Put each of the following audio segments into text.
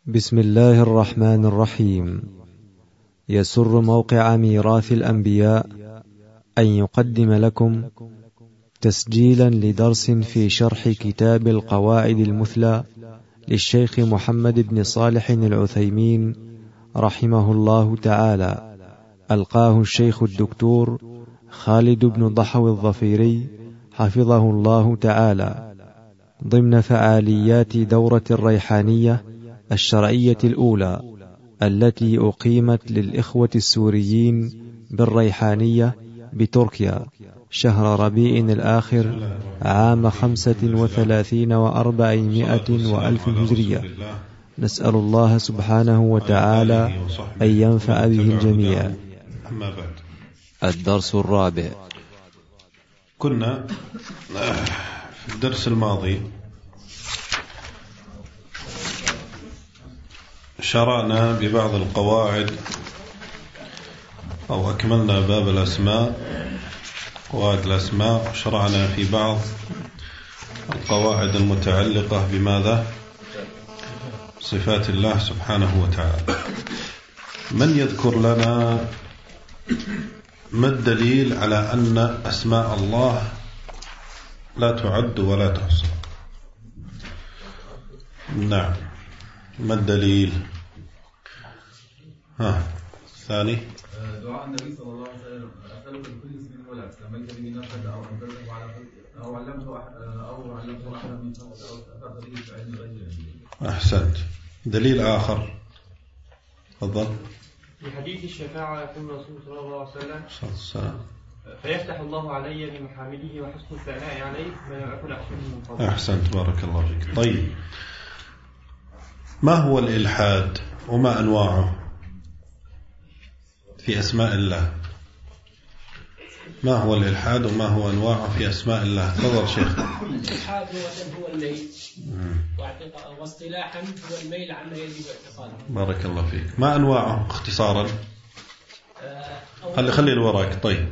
بسم الله الرحمن الرحيم. يسر موقع ميراث الأنبياء أن يقدم لكم تسجيلا لدرس في شرح كتاب القواعد المثلى للشيخ محمد بن صالح العثيمين رحمه الله تعالى، ألقاه الشيخ الدكتور خالد بن ضحو الظفيري حفظه الله تعالى ضمن فعاليات دورة الريحانية الشرعية الأولى التي أقيمت للإخوة السوريين بالريحانية بتركيا شهر ربيع الآخر عام 35 و400 وألف هجرية. نسأل الله سبحانه وتعالى أن ينفع به الجميع. أما بعد، الدرس الرابع. كنا في الدرس الماضي شرعنا ببعض القواعد أو أكملنا باب الأسماء، قواعد الأسماء، وشرعنا في بعض القواعد المتعلقة بماذا؟ صفات الله سبحانه وتعالى. من يذكر لنا ما الدليل على أن أسماء الله لا تعد ولا تحصى؟ نعم، ما الدليل؟ ثاني دعاء النبي صلى الله عليه وسلم: أسألك بكل اسم هو لك سميت به نفسك أو أنزلته على أو علمته أحدا من خلقك أو أثرت به في علم غيره. أحسنت. دليل آخر، تفضل. في حديث الشفاعة يقول الرسول صلى الله عليه وسلم: صلى الله عليه وسلم: فيفتح الله علي بمحامده وحسن الثناء عليه ما لم أكن أحسنه من قبل. أحسنت، بارك الله فيك. طيب، ما هو الإلحاد وما أنواعه في أسماء الله؟ ما هو الإلحاد وما هو أنواعه في أسماء الله؟ تفضل شيخ. الإلحاد هو الميل، واصطلاحا هو الميل عما يجب اعتقاده. بارك الله فيك. ما أنواعه اختصارا؟ خلي وراك. طيب،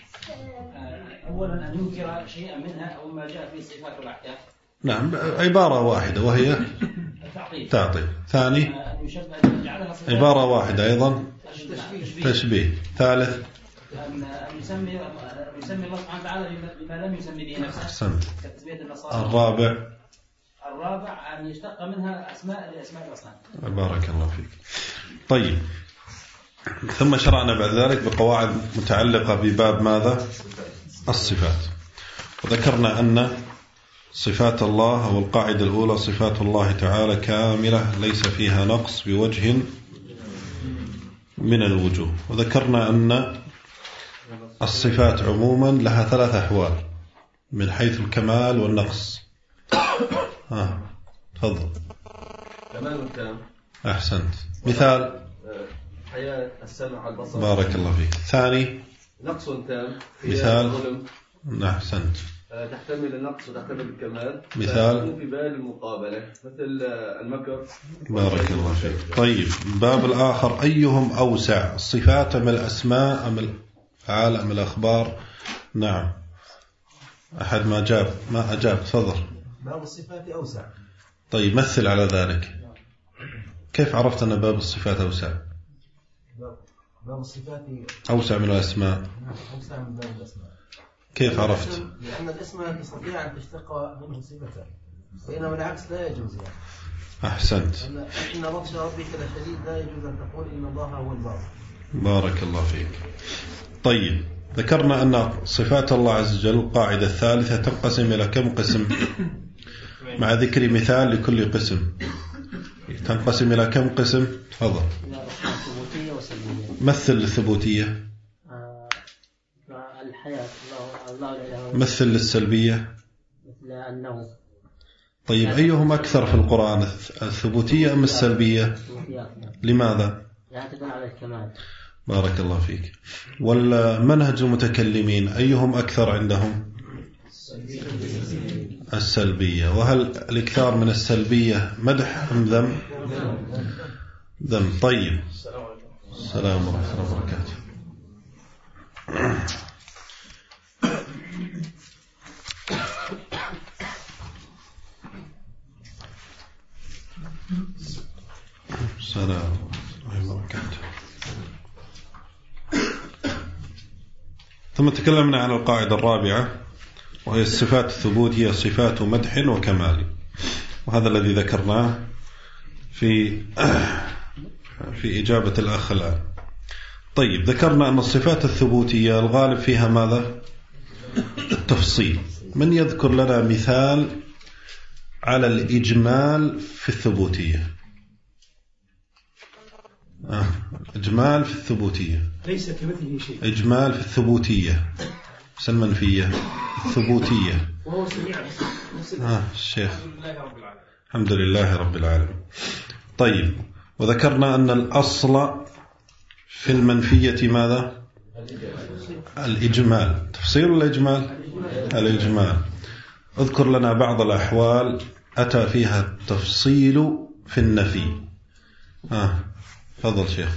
أولا أن ينكر شيئا منها أو ما جاء في صفات الأحكام. نعم، عبارة واحدة وهي تعطيل. ثاني عبارة واحدة أيضا تشبيه. ثالث أن يسمي الله سبحانه وتعالى بما لم يسمي به نفسه. أحسنت. كتسمية النصارى. الرابع أن يشتق منها أسماء لأسماء الأصنام. بارك الله فيك. طيب، ثم شرعنا بعد ذلك بقواعد متعلقة بباب ماذا؟ الصفات. وذكرنا أن صفات الله أو القاعدة الأولى: صفات الله تعالى كاملة ليس فيها نقص بوجه من الوجوه. وذكرنا أن الصفات عموما لها 3 أحوال من حيث الكمال والنقص. تفضل. كمال تام. أحسنت. مثال: حياة، السمع، البصر. بارك الله فيك. ثاني: نقص تام. مثال: أحسنت. تحتمل النقص وتحتمل الكمال. مثال: في بال المقابلة مثل المكر. بارك الله فيك. طيب، باب الآخر: أيهم أوسع، الصفات أم الأسماء أم الأفعال أم الأخبار؟ نعم، أحد ما أجاب تفضل. باب الصفات أوسع. طيب، مثل على ذلك. كيف عرفت أن باب الصفات أوسع؟ باب الصفات أوسع من الأسماء. أوسع من باب الأسماء. كيف عرفت؟ لأن الاسم تستطيع أن تشتق منه صفة، بينما العكس لا يجوز يعني. أحسنت. إن بطش ربك لشديد، لا يجوز أن تقول إن الله هو البار. بارك الله فيك. طيب، ذكرنا أن صفات الله عز وجل القاعدة الثالثة تنقسم إلى كم قسم؟ مع ذكر مثال لكل قسم. تنقسم إلى كم قسم؟ تفضل. ثبوتية وسلبية. مثل الثبوتية. الحياة، الله لا إله. مثل للسلبية. مثل أنه. طيب، أيهم أكثر في القرآن، الثبوتية أم السلبية؟ لماذا؟ يعتمد على الكمال. بارك الله فيك. والمنهج المتكلمين أيهم أكثر عندهم؟ السلبية. وهل الإكثار من السلبية مدح أم ذم؟ ذم. طيب، السلام ورحمة الله وبركاته. السلام عليكم وبركاته. ثم تكلمنا عن القاعدة الرابعة، وهي الصفات الثبوت هي صفات مدح وكمال، وهذا الذي ذكرناه في إجابة الأخ الآن. طيب، ذكرنا أن الصفات الثبوتية الغالب فيها ماذا؟ التفصيل. من يذكر لنا مثال على الإجمال في الثبوتية؟ إجمال في الثبوتية، ليس كمثله شيء. إجمال في الثبوتية، بس المنفية الثبوتية. وهو سميع الشيخ الحمد لله رب العالمين. طيب، وذكرنا أن الأصل في المنفية ماذا؟ الإجمال. تفصيل ولا إجمال؟ الإجمال. اذكر لنا بعض الأحوال أتى فيها التفصيل في النفي. تفضل شيخ.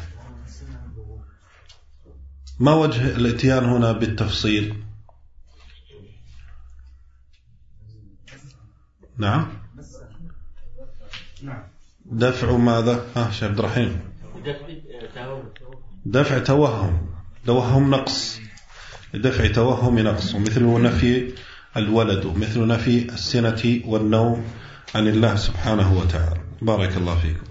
ما وجه الاتيان هنا بالتفصيل؟ نعم، دفع ماذا؟ شيخ عبد الرحيم. دفع توهم نقص، دفع توهم نقص، ومثله نفي الولد، ومثل نفي السنة والنوم عن الله سبحانه وتعالى. بارك الله فيكم.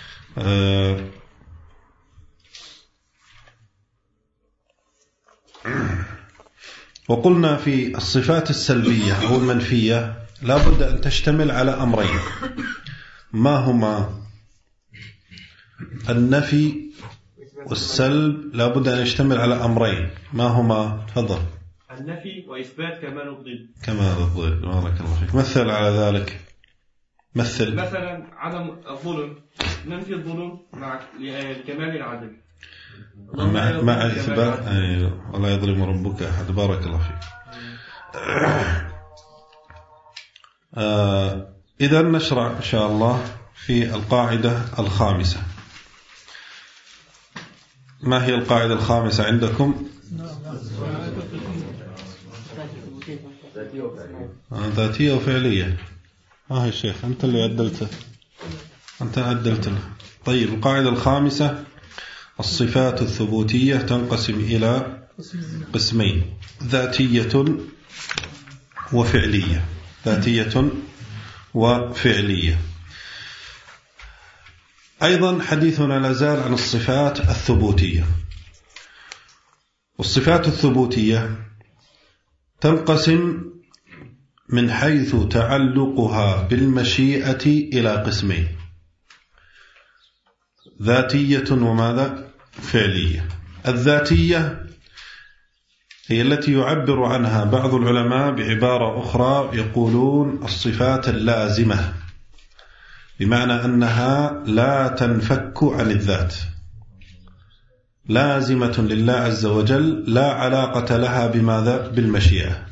وقلنا في الصفات السلبية أو المنفية لا بد أن تشتمل على أمرين. ما هما؟ النفي والسلب لا بد أن يشتمل على أمرين. ما هما؟ تفضل. النفي وإثبات كمال الضد. كمال الضد، بارك الله فيك. مثل على ذلك. مثلا عدم الظلم، ننفي الظلم مع كمال العدل، مع إثبات ولا يظلم ربك أحد. بارك الله فيك. إذا نشرع إن شاء الله في القاعدة الخامسة. ما هي القاعدة الخامسة عندكم؟ ذاتية وفعلية. يا شيخ أنت اللي عدلته، أنت عدلتنا. طيب، القاعدة الخامسة: الصفات الثبوتية تنقسم إلى قسمين: ذاتية وفعلية. ذاتية وفعلية. أيضا حديثنا لازال عن الصفات الثبوتية. والصفات الثبوتية تنقسم من حيث تعلقها بالمشيئة إلى قسمين: ذاتية وماذا؟ فعلية. الذاتية هي التي يعبر عنها بعض العلماء بعبارة أخرى، يقولون الصفات اللازمة، بمعنى أنها لا تنفك عن الذات، لازمة لله عز وجل، لا علاقة لها بماذا؟ بالمشيئة.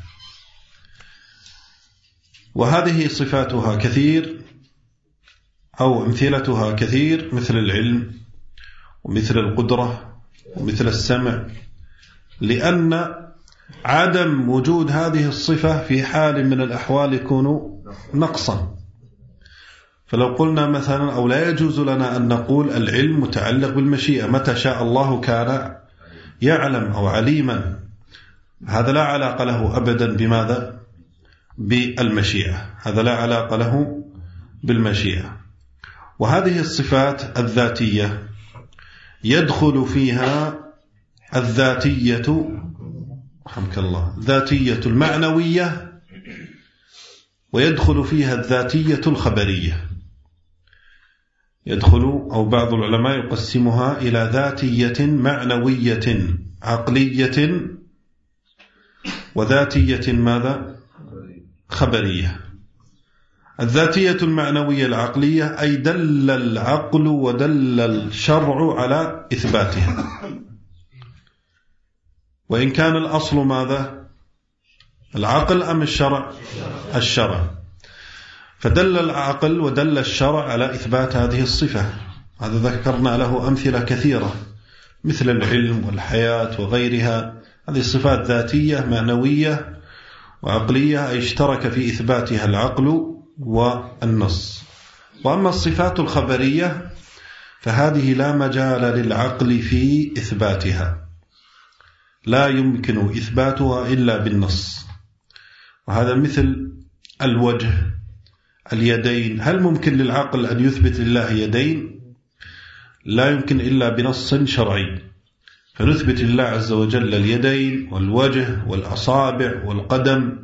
وهذه صفاتها كثير أو أمثلتها كثير، مثل العلم ومثل القدرة ومثل السمع، لأن عدم وجود هذه الصفة في حال من الأحوال يكون نقصا. فلو قلنا مثلا، أو لا يجوز لنا أن نقول العلم متعلق بالمشيئة، متى شاء الله كان يعلم أو عليما، هذا لا علاقة له أبدا بماذا؟ بالمشيئة، هذا لا علاقة له بالمشيئة. وهذه الصفات الذاتية يدخل فيها الذاتية، رحمك الله، ذاتية المعنوية، ويدخل فيها الذاتية الخبرية. يدخل، أو بعض العلماء يقسمها إلى ذاتية معنوية عقلية، وذاتية ماذا؟ خبرية. الذاتية المعنوية العقلية أي دل العقل ودل الشرع على إثباتها، وإن كان الأصل ماذا؟ العقل أم الشرع؟ الشرع. فدل العقل ودل الشرع على إثبات هذه الصفة. هذا ذكرنا له أمثلة كثيرة، مثل العلم والحياة وغيرها. هذه صفات ذاتية معنوية وعقلية، أي اشترك في إثباتها العقل والنص. وأما الصفات الخبرية فهذه لا مجال للعقل في إثباتها، لا يمكن إثباتها إلا بالنص. وهذا مثل الوجه، اليدين، هل ممكن للعقل أن يثبت لله يدين؟ لا يمكن إلا بنص شرعي، فنثبت لله عز وجل اليدين والوجه والأصابع والقدم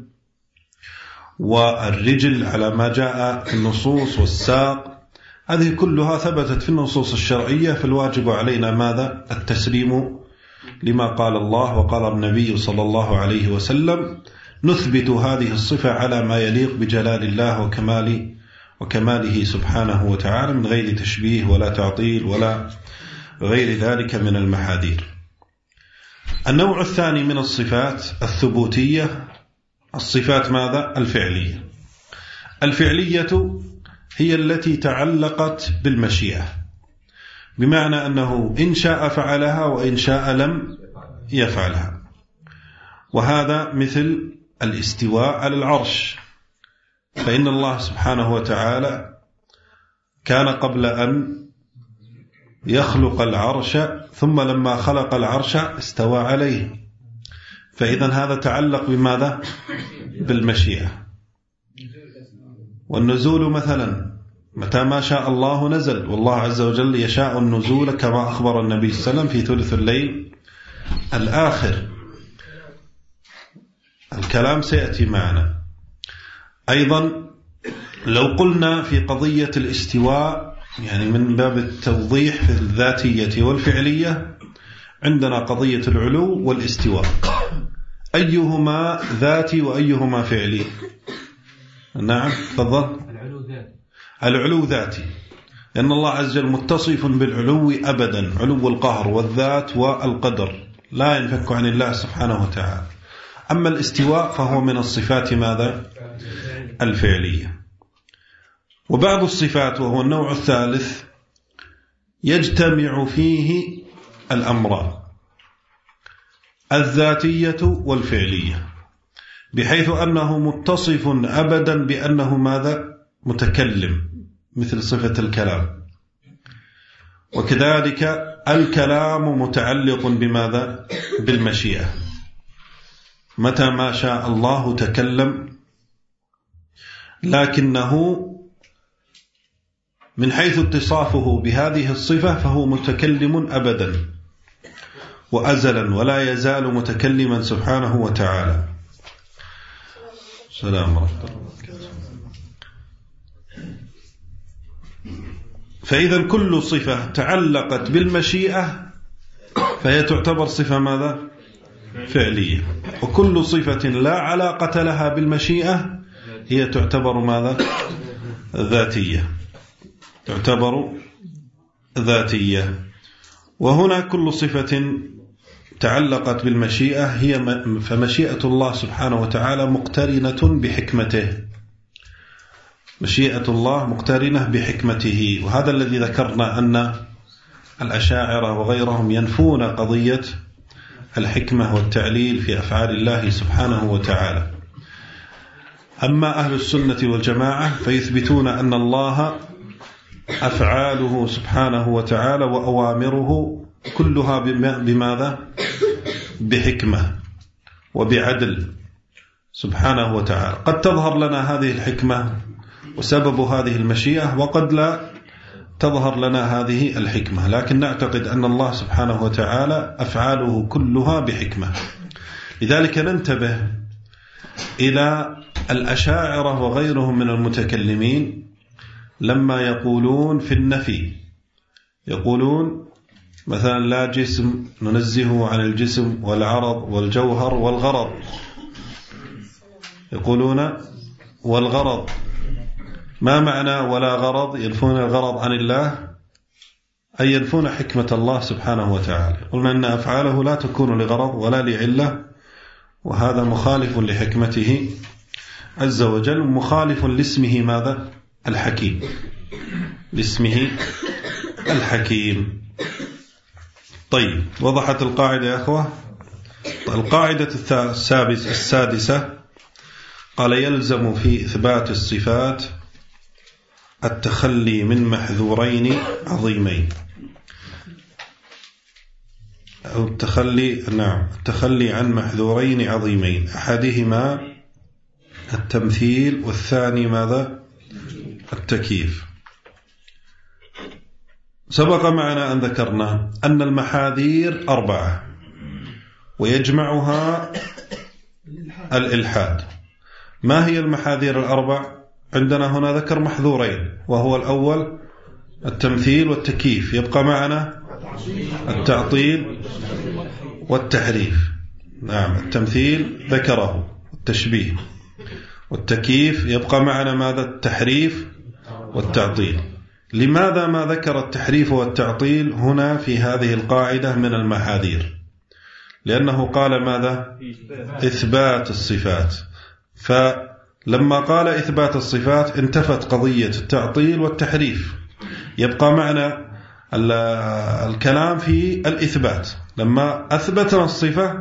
والرجل على ما جاء في النصوص والساق، هذه كلها ثبتت في النصوص الشرعية، فالواجب علينا ماذا؟ التسليم لما قال الله وقال النبي صلى الله عليه وسلم، نثبت هذه الصفة على ما يليق بجلال الله وكماله سبحانه وتعالى من غير تشبيه ولا تعطيل ولا غير ذلك من المحاذير. النوع الثاني من الصفات الثبوتية، الصفات ماذا؟ الفعلية. الفعلية هي التي تعلقت بالمشيئة، بمعنى أنه إن شاء فعلها وإن شاء لم يفعلها. وهذا مثل الاستواء على العرش، فإن الله سبحانه وتعالى كان قبل أن يخلق العرش، ثم لما خلق العرش استوى عليه، فإذا هذا تعلق بماذا؟ بالمشيئة. والنزول مثلا متى ما شاء الله نزل، والله عز وجل يشاء النزول كما أخبر النبي صلى الله عليه وسلم في ثلث الليل الآخر. الكلام سيأتي معنا. أيضا لو قلنا في قضية الاستواء، يعني من باب التوضيح في الذاتية والفعلية، عندنا قضية العلو والاستواء، أيهما ذاتي وأيهما فعلي؟ نعم تفضل. العلو ذاتي، لأن الله عز وجل متصف بالعلو أبدا، علو القهر والذات والقدر لا ينفك عن الله سبحانه وتعالى. أما الاستواء فهو من الصفات ماذا؟ الفعلية. وبعض الصفات وهو النوع الثالث يجتمع فيه الأمران الذاتية والفعلية، بحيث أنه متصف أبدا بأنه ماذا؟ متكلم، مثل صفة الكلام. وكذلك الكلام متعلق بماذا؟ بالمشيئة، متى ما شاء الله تكلم، لكنه من حيث اتصافه بهذه الصفة فهو متكلم أبدا وأزلا، ولا يزال متكلما سبحانه وتعالى. السلام ورحمة الله وبركاته. فإذا كل صفة تعلقت بالمشيئة فهي تعتبر صفة ماذا؟ فعلية. وكل صفة لا علاقة لها بالمشيئة هي تعتبر ماذا؟ ذاتية، تعتبر ذاتية. وهنا كل صفة تعلقت بالمشيئة هي فمشيئة الله سبحانه وتعالى مقترنة بحكمته، مشيئة الله مقترنة بحكمته. وهذا الذي ذكرنا أن الأشاعرة وغيرهم ينفون قضية الحكمة والتعليل في أفعال الله سبحانه وتعالى. أما أهل السنة والجماعة فيثبتون أن الله أفعاله سبحانه وتعالى وأوامره كلها بماذا؟ بحكمة وبعدل سبحانه وتعالى. قد تظهر لنا هذه الحكمة وسبب هذه المشيئة، وقد لا تظهر لنا هذه الحكمة، لكن نعتقد أن الله سبحانه وتعالى أفعاله كلها بحكمة. لذلك ننتبه إلى الأشاعرة وغيرهم من المتكلمين لما يقولون في النفي، يقولون مثلا لا جسم، ننزهه عن الجسم والعرض والجوهر والغرض، يقولون والغرض. ما معنى ولا غرض؟ ينفون الغرض عن الله، أي ينفون حكمة الله سبحانه وتعالى. قلنا أن أفعاله لا تكون لغرض ولا لعلة، وهذا مخالف لحكمته عز وجل، مخالف لاسمه ماذا؟ الحكيم، لاسمه الحكيم. طيب، وضحت القاعدة يا أخوة؟ القاعدة السادسة قال يلزم في إثبات الصفات التخلي من محذورين عظيمين. أو التخلي عن محذورين عظيمين، أحدهما التمثيل والثاني ماذا؟ التكييف. سبق معنا أن ذكرنا أن المحاذير 4 ويجمعها الإلحاد. ما هي المحاذير 4؟ عندنا هنا ذكر محذورين، وهو الأول التمثيل والتكييف، يبقى معنا التعطيل والتحريف. نعم، التمثيل ذكره، التشبيه، والتكييف يبقى معنا ماذا؟ التحريف والتعطيل. لماذا ما ذكر التحريف والتعطيل هنا في هذه القاعدة من المحاذير؟ لأنه قال ماذا؟ إثبات الصفات، فلما قال إثبات الصفات انتفت قضية التعطيل والتحريف، يبقى معنا الكلام في الإثبات. لما أثبتنا الصفة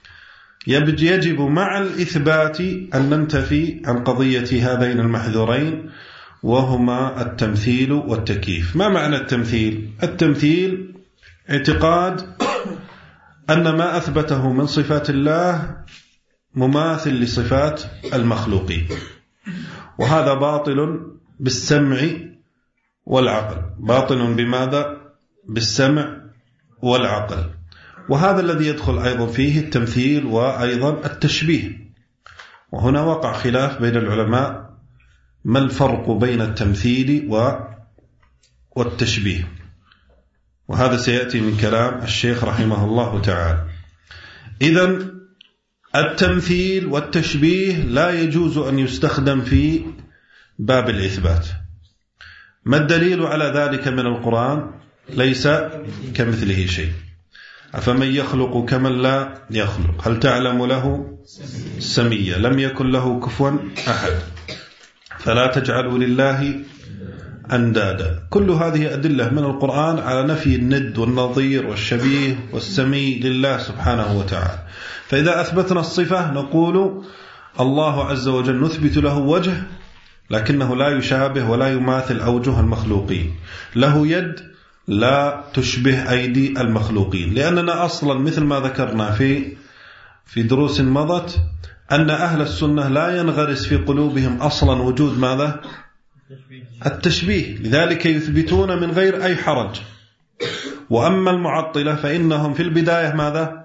يجب مع الإثبات أن ننتفي عن قضية هذين المحذورين، وهما التمثيل والتكييف. ما معنى التمثيل؟ التمثيل اعتقاد أن ما أثبته من صفات الله مماثل لصفات المخلوقين، وهذا باطل بالسمع والعقل. باطل بماذا؟ بالسمع والعقل. وهذا الذي يدخل أيضا فيه التمثيل وأيضا التشبيه. وهنا وقع خلاف بين العلماء ما الفرق بين التمثيل والتشبيه، وهذا سيأتي من كلام الشيخ رحمه الله تعالى. إذن التمثيل والتشبيه لا يجوز أن يستخدم في باب الإثبات. ما الدليل على ذلك من القرآن؟ ليس كمثله شيء. أفمن يخلق كمن لا يخلق، هل تعلم له سميا، لم يكن له كفوا أحد، فلا تجعلوا لله أندادا. كل هذه أدلة من القرآن على نفي الند والنظير والشبيه والسمي لله سبحانه وتعالى. فإذا أثبتنا الصفة نقول الله عز وجل نثبت له وجه، لكنه لا يشابه ولا يماثل أوجه المخلوقين، له يد لا تشبه أيدي المخلوقين. لأننا أصلا مثل ما ذكرنا في دروس مضت أن أهل السنة لا ينغرس في قلوبهم أصلا وجود ماذا؟ التشبيه، لذلك يثبتون من غير أي حرج. وأما المعطلة فإنهم في البداية ماذا؟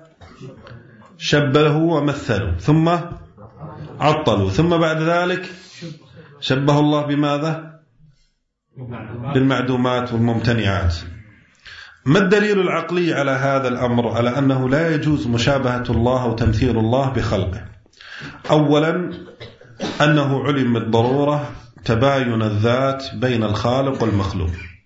شبهوا ومثلوا، ثم عطلوا، ثم بعد ذلك شبه الله بماذا؟ بالمعدومات والممتنعات. ما الدليل العقلي على هذا الأمر، على أنه لا يجوز مشابهة الله وتمثيل الله بخلقه؟ أولا أنه علم بالضرورة تباين الذات بين الخالق والمخلوق،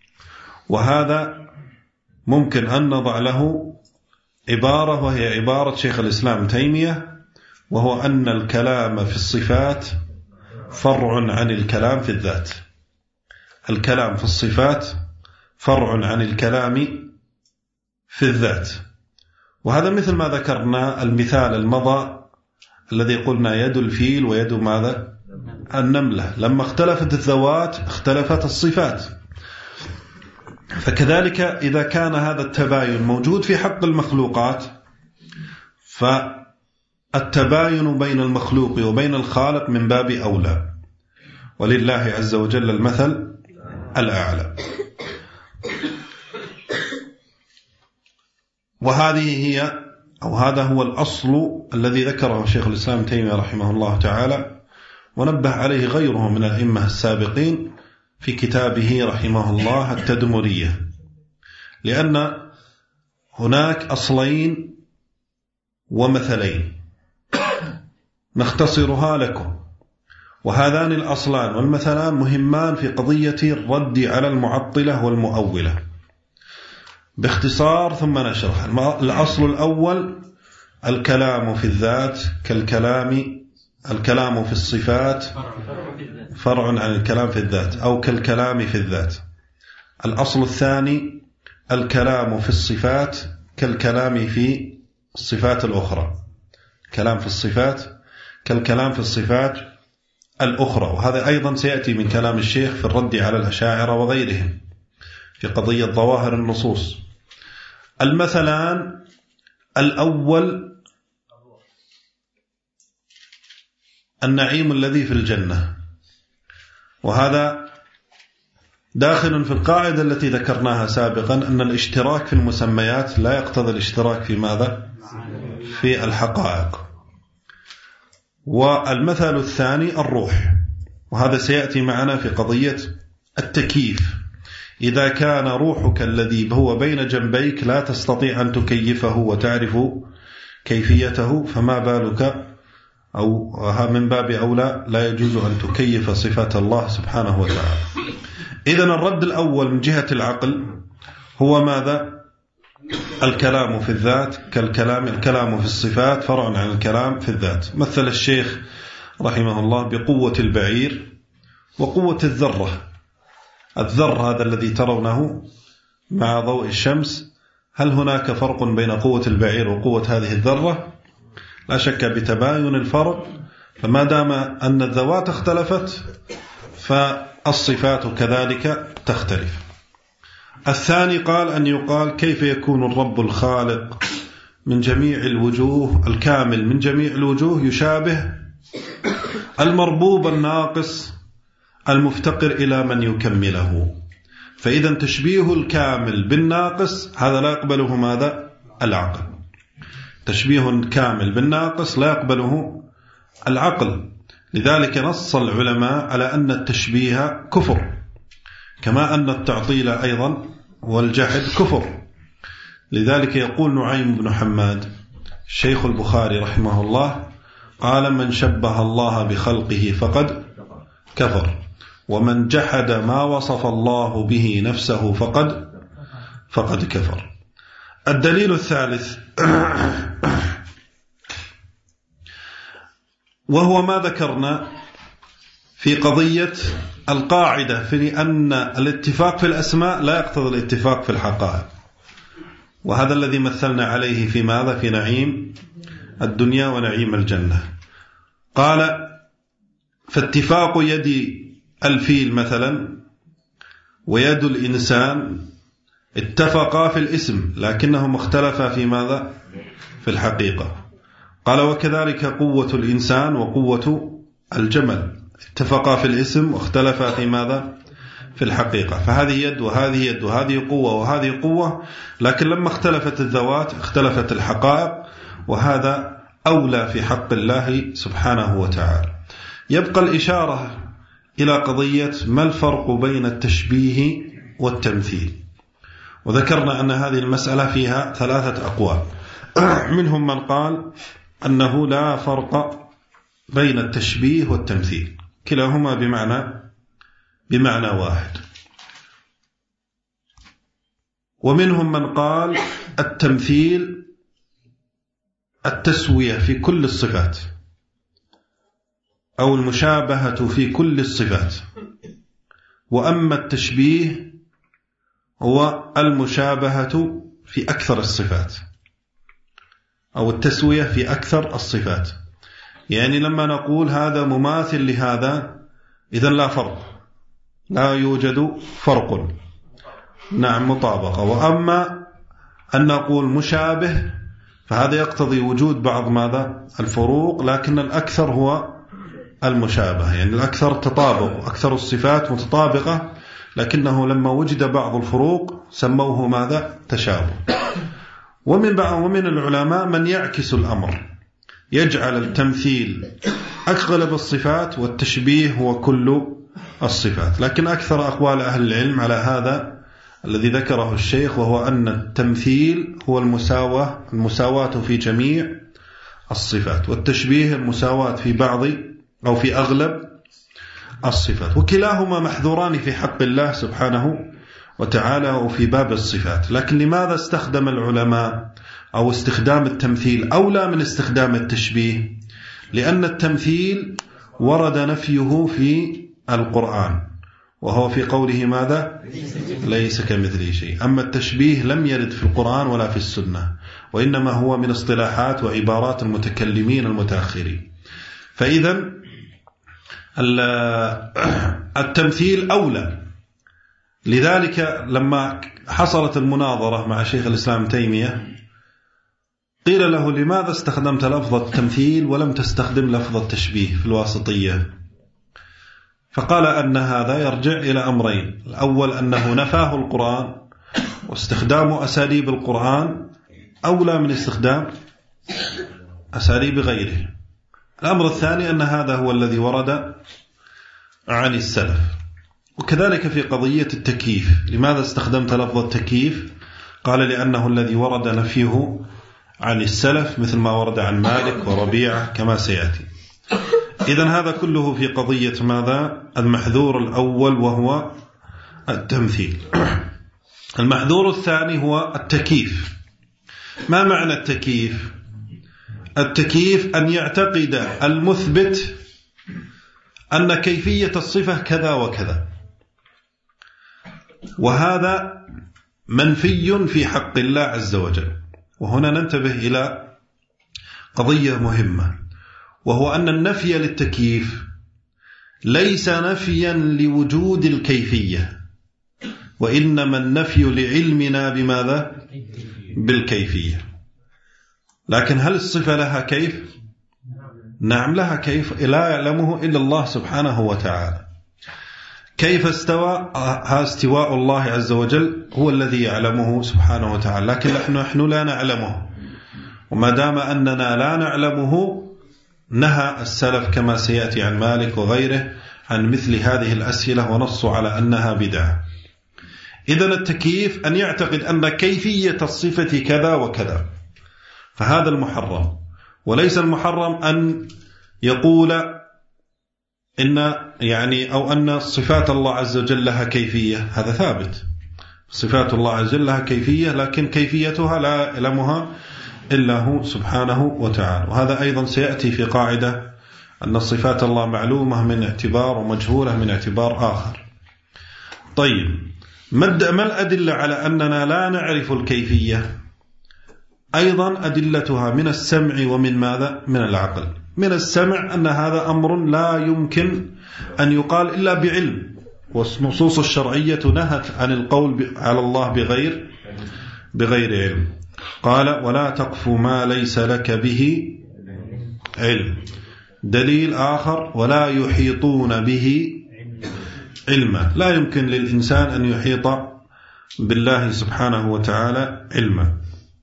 وهذا ممكن أن نضع له عبارة، وهي عبارة شيخ الإسلام تيمية، وهو أن الكلام في الصفات فرع عن الكلام في الذات. الكلام في الصفات فرع عن الكلام في الذات. وهذا مثل ما ذكرنا المثال المضى الذي قلنا يد الفيل ويد ماذا؟ النملة. لما اختلفت الذوات اختلفت الصفات. فكذلك إذا كان هذا التباين موجود في حق المخلوقات، فالتباين بين المخلوق وبين الخالق من باب أولى، ولله عز وجل المثل الأعلى. وهذه هي أو هذا هو الأصل الذي ذكره شيخ الإسلام تيمية رحمه الله تعالى، ونبه عليه غيره من الأئمة السابقين في كتابه رحمه الله التدمرية. لأن هناك أصلين ومثلين نختصرها لكم، وهذان الأصلان والمثلان مهمان في قضية الرد على المعطلة والمؤولة باختصار ثم نشرح. الأصل الأول الكلام في الذات الكلام في الصفات فرع عن الكلام في الذات، أو كالكلام في الذات. الأصل الثاني الكلام في الصفات كالكلام في الصفات الأخرى، كلام في الصفات كالكلام في الصفات الأخرى. وهذا أيضا سيأتي من كلام الشيخ في الرد على الأشاعرة وغيرهم في قضية ظواهر النصوص. المثلان الأول النعيم الذي في الجنة، وهذا داخل في القاعدة التي ذكرناها سابقا أن الاشتراك في المسميات لا يقتضي الاشتراك في ماذا؟ في الحقائق. والمثال الثاني الروح، وهذا سيأتي معنا في قضية التكييف. إذا كان روحك الذي هو بين جنبيك لا تستطيع أن تكيفه وتعرف كيفيته، فما بالك أو من باب أولى لا يجوز أن تكيف صفات الله سبحانه وتعالى. إذن الرد الأول من جهة العقل هو ماذا؟ الكلام في الذات الكلام في الصفات فرع عن الكلام في الذات. مثل الشيخ رحمه الله بقوة البعير وقوة الذرة. الذر هذا الذي ترونه مع ضوء الشمس، هل هناك فرق بين قوة البعير وقوة هذه الذرة؟ لا شك بتباين الفرق، فما دام أن الذوات اختلفت فالصفات كذلك تختلف. الثاني قال أن يقال كيف يكون الرب الخالق من جميع الوجوه الكامل من جميع الوجوه يشابه المربوب الناقص المفتقر إلى من يكمله. فإذا تشبيه الكامل بالناقص هذا لا يقبله ماذا؟ العقل. تشبيه كامل بالناقص لا يقبله العقل. لذلك نص العلماء على أن التشبيه كفر، كما أن التعطيل أيضا والجحد كفر. لذلك يقول نعيم بن حماد الشيخ البخاري رحمه الله قال من شبه الله بخلقه فقد كفر، ومن جحد ما وصف الله به نفسه فقد كفر. الدليل الثالث وهو ما ذكرنا في قضية القاعدة في أن الاتفاق في الأسماء لا يقتضي الاتفاق في الحقائق، وهذا الذي مثلنا عليه في ماذا؟ في نعيم الدنيا ونعيم الجنة. قال فاتفاق يد الفيل مثلا ويد الإنسان اتفقا في الاسم لكنهم اختلفا في ماذا؟ في الحقيقة. قال وكذلك قوة الإنسان وقوة الجمل اتفقا في الاسم واختلفا في ماذا؟ في الحقيقة. فهذه يد وهذه يد وهذه قوة وهذه قوة، لكن لما اختلفت الذوات اختلفت الحقائق، وهذا أولى في حق الله سبحانه وتعالى. يبقى الإشارة إلى قضية ما الفرق بين التشبيه والتمثيل، وذكرنا أن هذه المسألة فيها ثلاثة أقوال. منهم من قال أنه لا فرق بين التشبيه والتمثيل، كلاهما بمعنى واحد. ومنهم من قال التمثيل التسوية في كل الصفات أو المشابهة في كل الصفات، وأما التشبيه هو المشابهة في أكثر الصفات أو التسوية في أكثر الصفات. يعني لما نقول هذا مماثل لهذا إذن لا فرق، لا يوجد فرق، نعم مطابقة. وأما أن نقول مشابه فهذا يقتضي وجود بعض ماذا؟ الفروق، لكن الأكثر هو المشابه، يعني الأكثر تطابق، أكثر الصفات متطابقة، لكنه لما وجد بعض الفروق سموه ماذا؟ تشابه. ومن العلماء من يعكس الأمر، يجعل التمثيل أغلب الصفات والتشبيه هو كل الصفات. لكن أكثر أقوال أهل العلم على هذا الذي ذكره الشيخ، وهو أن التمثيل هو المساواة في جميع الصفات، والتشبيه المساواة في بعض أو في أغلب الصفات، وكلاهما محذوران في حق الله سبحانه وتعالى وفي باب الصفات. لكن لماذا استخدم العلماء أو استخدام التمثيل أولى من استخدام التشبيه؟ لأن التمثيل ورد نفيه في القرآن، وهو في قوله ماذا؟ ليس كمثله شيء. أما التشبيه لم يرد في القرآن ولا في السنة، وإنما هو من اصطلاحات وعبارات المتكلمين المتأخرين. فإذا التمثيل أولى. لذلك لما حصلت المناظرة مع شيخ الإسلام تيمية قيل له لماذا استخدمت لفظ التمثيل ولم تستخدم لفظ التشبيه في الواسطية؟ فقال أن هذا يرجع إلى أمرين: الأول أنه نفاه القرآن، واستخدام أساليب القرآن أولى من استخدام أساليب غيره. الأمر الثاني أن هذا هو الذي ورد عن السلف. وكذلك في قضية التكييف، لماذا استخدمت لفظ التكييف؟ قال لأنه الذي ورد نفيه عن السلف، مثل ما ورد عن مالك وربيعة كما سيأتي. إذن هذا كله في قضية ماذا؟ المحذور الأول وهو التمثيل. المحذور الثاني هو التكييف. ما معنى التكييف؟ التكييف أن يعتقد المثبت أن كيفية الصفة كذا وكذا، وهذا منفي في حق الله عز وجل. وهنا ننتبه إلى قضية مهمة، وهو أن النفي للتكييف ليس نفيا لوجود الكيفية، وإنما النفي لعلمنا بماذا؟ بالكيفية. لكن هل الصفة لها كيف؟ نعم لها كيف، لا يعلمه إلا الله سبحانه وتعالى. كيف استوى؟ استواء الله عز وجل هو الذي يعلمه سبحانه وتعالى، لكن نحن لا نعلمه. وما دام أننا لا نعلمه، نهى السلف كما سيأتي عن مالك وغيره عن مثل هذه الأسئلة، ونصوا على أنها بدعة. إذن التكييف أن يعتقد أن كيفية الصفة كذا وكذا، فهذا المحرم. وليس المحرم أن يقول إن أو أن صفات الله عز وجل لها كيفية، هذا ثابت. صفات الله عز وجل لها كيفية، لكن كيفيتها لا يعلمها إلا هو سبحانه وتعالى. وهذا أيضا سيأتي في قاعدة أن صفات الله معلومة من اعتبار ومجهولة من اعتبار آخر. طيب، ما الأدلة على أننا لا نعرف الكيفية؟ أيضا أدلتها من السمع ومن ماذا؟ من العقل. من السمع أن هذا أمر لا يمكن أن يقال إلا بعلم، والنصوص الشرعية نهت عن القول على الله بغير علم. قال: ولا تقف ما ليس لك به علم. دليل آخر: ولا يحيطون به علما. لا يمكن للإنسان أن يحيط بالله سبحانه وتعالى علما.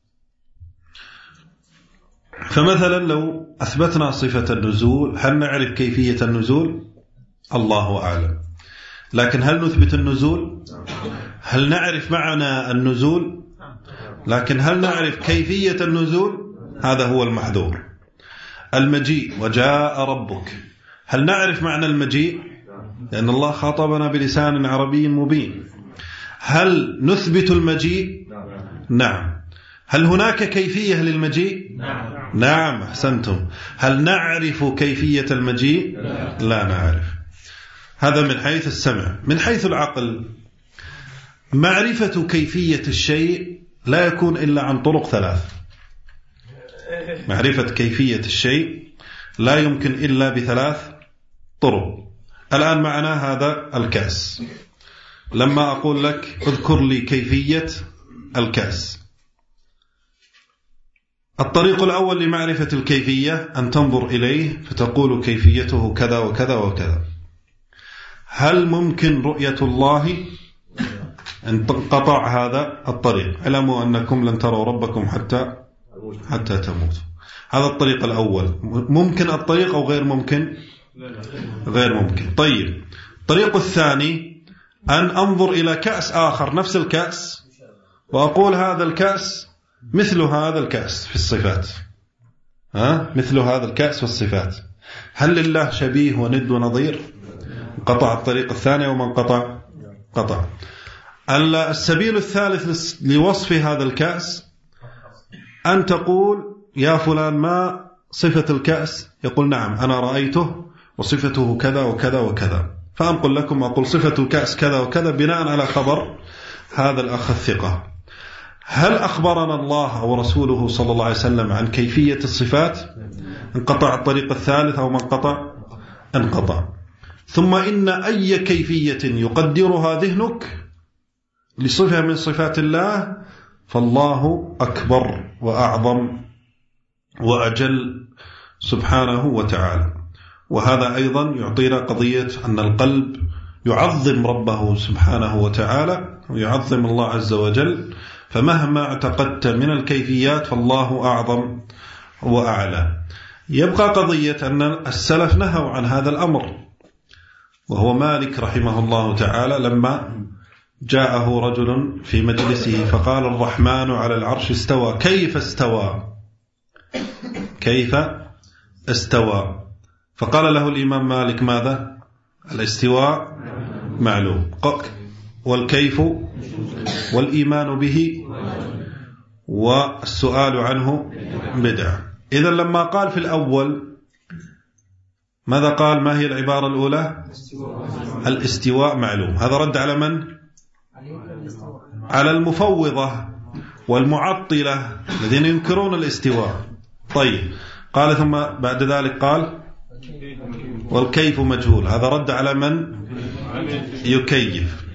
فمثلا لو أثبتنا صفة النزول، هل نعرف كيفية النزول؟ الله أعلم. لكن هل نثبت النزول؟ هل نعرف معنى النزول؟ لكن هل نعرف كيفية النزول؟ هذا هو المحذور. المجيء: وجاء ربك، هل نعرف معنى المجيء؟ لأن الله خاطبنا بلسان عربي مبين. هل نثبت المجيء؟ نعم. هل هناك كيفية للمجيء؟ نعم، أحسنتم. هل نعرف كيفية المجيء؟ لا نعرف. هذا من حيث السمع. من حيث العقل، معرفة كيفية الشيء لا يكون إلا عن طرق ثلاث. معرفة كيفية الشيء لا يمكن إلا بثلاث طرق. الآن معنا هذا الكأس. لما أقول لك اذكر لي كيفية الكأس، الطريق الأول لمعرفة الكيفية أن تنظر إليه فتقول كيفيته كذا وكذا وكذا. هل ممكن رؤية الله؟ أن تنقطع هذا الطريق. علموا أنكم لن تروا ربكم حتى تموتوا. هذا الطريق الأول. ممكن الطريق أو غير ممكن؟ غير ممكن. طيب، الطريق الثاني أن أنظر إلى كأس آخر نفس الكأس وأقول هذا الكأس مثل هذا الكأس في الصفات. مثل هذا الكأس في الصفات. هل لله شبيه وند ونظير؟ قطع الطريق الثاني ومن قطع. السبيل الثالث لوصف هذا الكأس أن تقول يا فلان ما صفة الكأس؟ يقول نعم أنا رأيته وصفته كذا وكذا وكذا، فأنقل لكم أقول صفة الكأس كذا وكذا بناء على خبر هذا الأخ الثقة. هل أخبرنا الله أو رسوله صلى الله عليه وسلم عن كيفية الصفات؟ انقطع الطريق الثالث أو من انقطع. ثم إن أي كيفية يقدرها ذهنك لصفة من صفات الله فالله أكبر وأعظم وأجل سبحانه وتعالى. وهذا أيضا يعطينا قضية أن القلب يعظم ربه سبحانه وتعالى ويعظم الله عز وجل، فمهما اعتقدت من الكيفيات فالله أعظم وأعلى. يبقى قضية أن السلف نهوا عن هذا الأمر، وهو مالك رحمه الله تعالى لما جاءه رجل في مجلسه فقال الرحمن على العرش استوى، كيف استوى؟ كيف استوى؟ فقال له الإمام مالك ماذا؟ الاستواء معلوم، والكيف والإيمان به والسؤال عنه بدعة. إذا لما قال في الأول ماذا قال؟ ما هي العبارة الأولى؟ الاستواء معلوم. هذا رد على من؟ على المفوضة والمعطلة الذين ينكرون الاستواء. طيب، قال ثم بعد ذلك قال والكيف مجهول. هذا رد على من يكيف.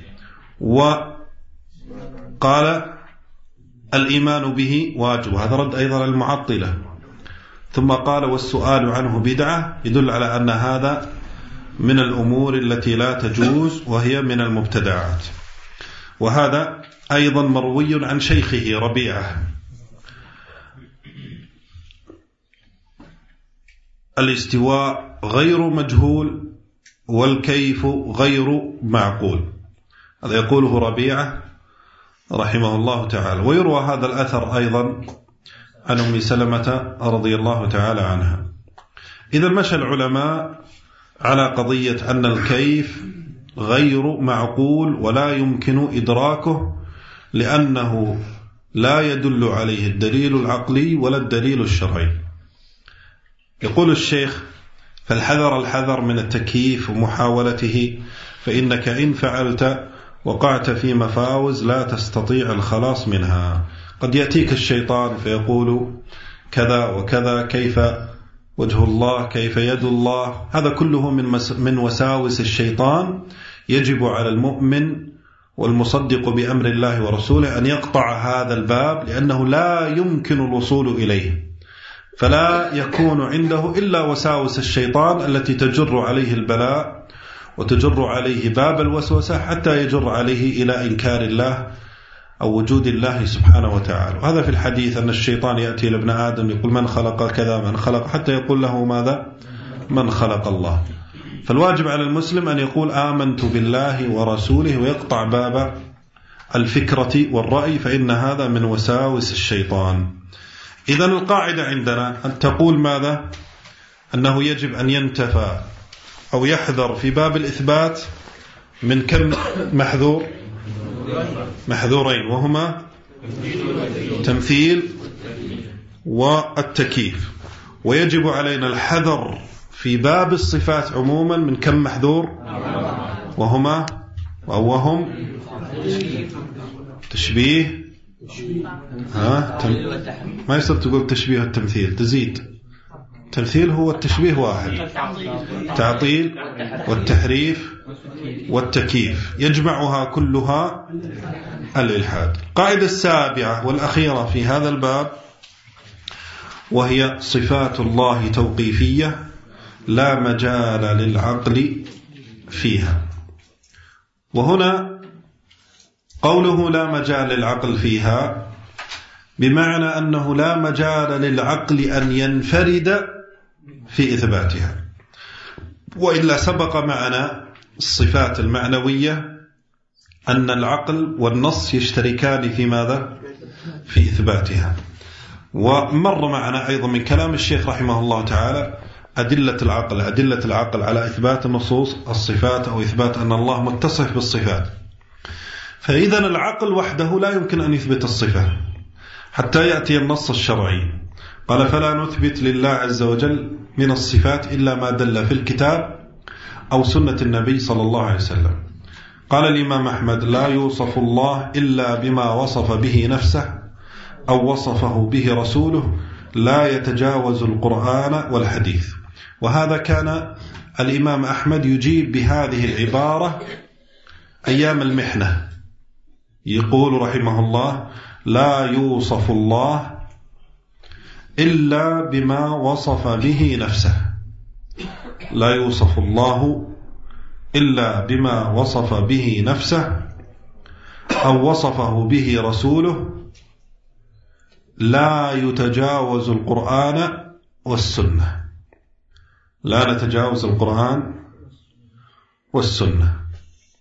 وقال الإيمان به واجب. هذا رد أيضا على المعطلة. ثم قال والسؤال عنه بدعة، يدل على أن هذا من الأمور التي لا تجوز وهي من المبتدعات. وهذا أيضا مروي عن شيخه ربيعة. الاستواء غير مجهول والكيف غير معقول. هذا يقوله ربيعة رحمه الله تعالى. ويروى هذا الأثر أيضا عن أم سلمة رضي الله تعالى عنها. إذا مشى العلماء على قضية أن الكيف غير معقول ولا يمكن إدراكه، لأنه لا يدل عليه الدليل العقلي ولا الدليل الشرعي. يقول الشيخ الحذر من التكييف ومحاولته، فإنك إن فعلت وقعت في مفاوز لا تستطيع الخلاص منها. قد يأتيك الشيطان فيقول كذا وكذا، كيف وجه الله، كيف يد الله. هذا كله من وساوس الشيطان. يجب على المؤمن والمصدق بأمر الله ورسوله أن يقطع هذا الباب، لأنه لا يمكن الوصول إليه، فلا يكون عنده إلا وساوس الشيطان التي تجر عليه البلاء وتجر عليه باب الوسوسة حتى يجر عليه إلى إنكار الله أو وجود الله سبحانه وتعالى. وهذا في الحديث أن الشيطان يأتي لابن آدم يقول من خلق كذا من خلق، حتى يقول له ماذا؟ من خلق الله. فالواجب على المسلم أن يقول آمنت بالله ورسوله ويقطع باب الفكرة والرأي، فإن هذا من وساوس الشيطان. إذن القاعدة عندنا أن تقول ماذا؟ أنه يجب أن ينتفى أو يحذر في باب الإثبات من كم محذور؟ محذورين، وهما تمثيل والتكييف. ويجب علينا الحذر في باب الصفات عموما من كم محذور؟ وهما وهم تشبيه، ما يصير تقول تشبيه التمثيل، تزيد. التمثيل هو التشبيه واحد، تعطيل والتحريف والتكييف، يجمعها كلها الإلحاد. القاعدة السابعة والأخيرة في هذا الباب وهي صفات الله توقيفية لا مجال للعقل فيها. وهنا قوله لا مجال للعقل فيها بمعنى أنه لا مجال للعقل أن ينفرد في إثباتها، وإلا سبق معنا الصفات المعنوية أن العقل والنص يشتركان في ماذا؟ في إثباتها. ومر معنا أيضا من كلام الشيخ رحمه الله تعالى أدلة العقل على إثبات النصوص الصفات أو إثبات أن الله متصف بالصفات. فإذا العقل وحده لا يمكن أن يثبت الصفة حتى يأتي النص الشرعي. قال فلا نثبت لله عز وجل من الصفات إلا ما دل في الكتاب أو سنة النبي صلى الله عليه وسلم. قال الإمام أحمد لا يوصف الله إلا بما وصف به نفسه أو وصفه به رسوله، لا يتجاوز القرآن والحديث. وهذا كان الإمام أحمد يجيب بهذه العبارة أيام المحنة، يقول رحمه الله لا يوصف الله إلا بما وصف به نفسه. لا يوصف الله إلا بما وصف به نفسه أو وصفه به رسوله. لا يتجاوز القرآن والسنة. لا نتجاوز القرآن والسنة.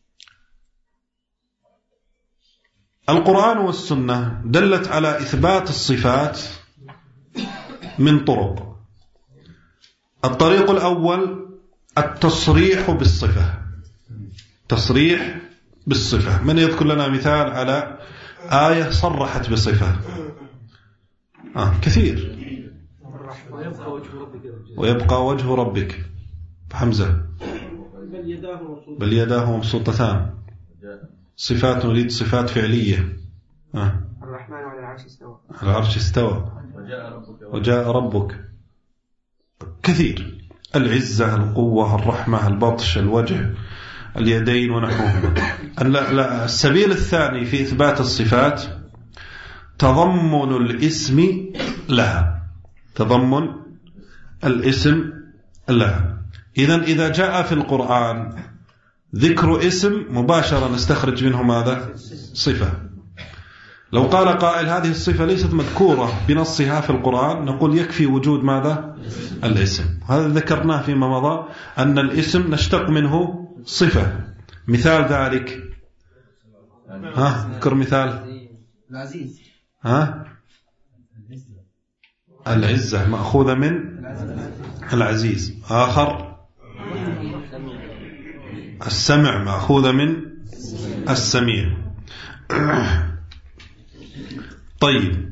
القرآن والسنة دلت على إثبات الصفات من طرق. الطريق الأول التصريح بالصفة. تصريح بالصفة. من يذكر لنا مثال على آية صرحت بصفة؟ كثير. ويبقى وجه ربك. حمزة. بل يداه مبسوطتان. صفات نريد صفات فعلية. الرحمن على العرش استوى. على العرش استوى. وجاء ربك. كثير. العزة، القوة، الرحمة، البطش، الوجه، اليدين ونحوهما. السبيل الثاني في إثبات الصفات تضمن الاسم لها. تضمن الاسم لها. إذا جاء في القرآن ذكر اسم مباشرة نستخرج منه ماذا؟ صفة. لو قال قائل هذه الصفة ليست مذكورة بنصها في القرآن، نقول يكفي وجود ماذا؟ الاسم. هذا ذكرناه فيما مضى أن الاسم نشتق منه صفة. مثال ذلك اذكر مثال. العزيز. العزة مأخوذة من العزيز. آخر السمع مأخوذة من السميع. طيب،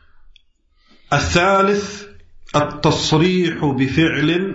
الثالث التصريح بفعل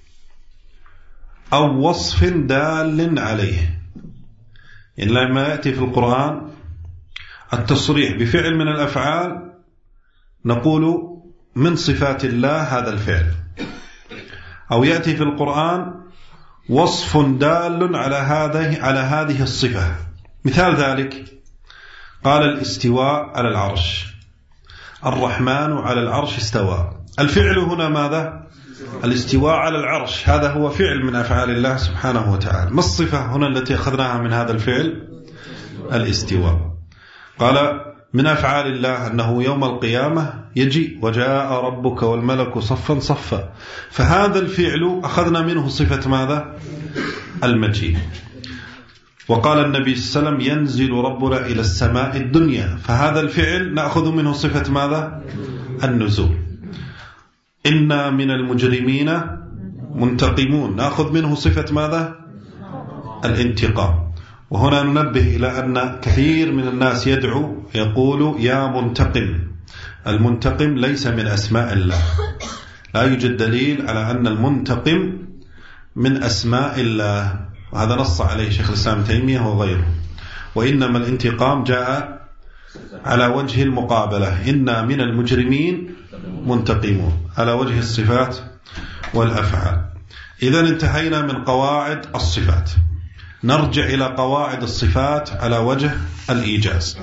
أو وصف دال عليه. إن لما يأتي في القرآن التصريح بفعل من الأفعال نقول من صفات الله هذا الفعل، أو يأتي في القرآن وصف دال على هذه الصفة. مثال ذلك قال الاستواء على العرش، الرحمن على العرش استوى. الفعل هنا ماذا؟ الاستواء على العرش، هذا هو فعل من أفعال الله سبحانه وتعالى. ما الصفة هنا التي أخذناها من هذا الفعل؟ الاستواء. قال من أفعال الله أنه يوم القيامة يجي وجاء ربك والملك صفا صفا، فهذا الفعل أخذنا منه صفة ماذا؟ المجيء. وقال النبي صلى الله عليه وسلم ينزل ربنا إلى السماء الدنيا، فهذا الفعل نأخذ منه صفة ماذا؟ النزول. إنا من المجرمين منتقمون، نأخذ منه صفة ماذا؟ الانتقام. وهنا ننبه إلى أن كثير من الناس يدعو يقول يا منتقم. المنتقم ليس من أسماء الله، لا يوجد دليل على أن المنتقم من أسماء الله، وهذا نص عليه شيخ الإسلام تيمية وغيره. وإنما الانتقام جاء على وجه المقابلة، إنا من المجرمين منتقمون، على وجه الصفات والأفعال. إذن انتهينا من قواعد الصفات، نرجع إلى قواعد الصفات على وجه الإيجاز.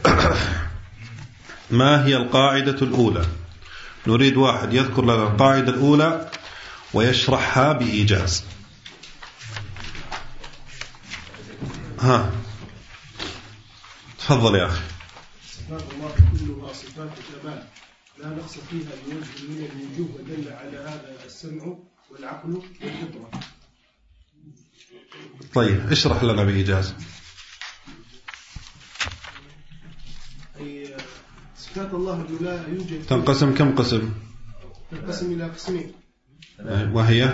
ما هي القاعدة الأولى؟ نريد واحد يذكر لنا القاعدة الأولى ويشرحها بإيجاز. تفضل يا أخي. صفات الله كلها صفات كمال لا نقص فيها بوجه من الوجوه، ودل على هذا السمع والعقل والفطرة. طيب اشرح لنا بإيجاز. أي صفات الله لا يوجد. تنقسم كم قسم؟ تنقسم إلى قسمين. وهي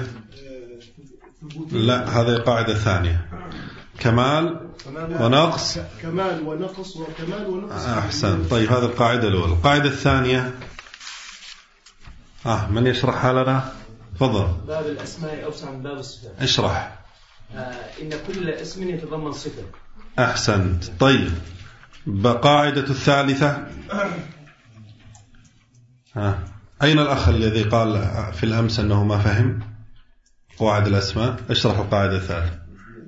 لا، هذه قاعدة ثانية، كمال ونقص. كمال ونقص وكمال ونقص. أحسن. طيب هذه القاعدة الأولى. القاعدة الثانية من يشرحها لنا؟ تفضل. باب الأسماء أوسع من باب الصفات. اشرح. إن كل اسم يتضمن صفة. أحسنت. طيب بقاعدة الثالثة. أين الأخ الذي قال في الأمس أنه ما فهم قواعد الأسماء؟ اشرح القاعدة الثالثة.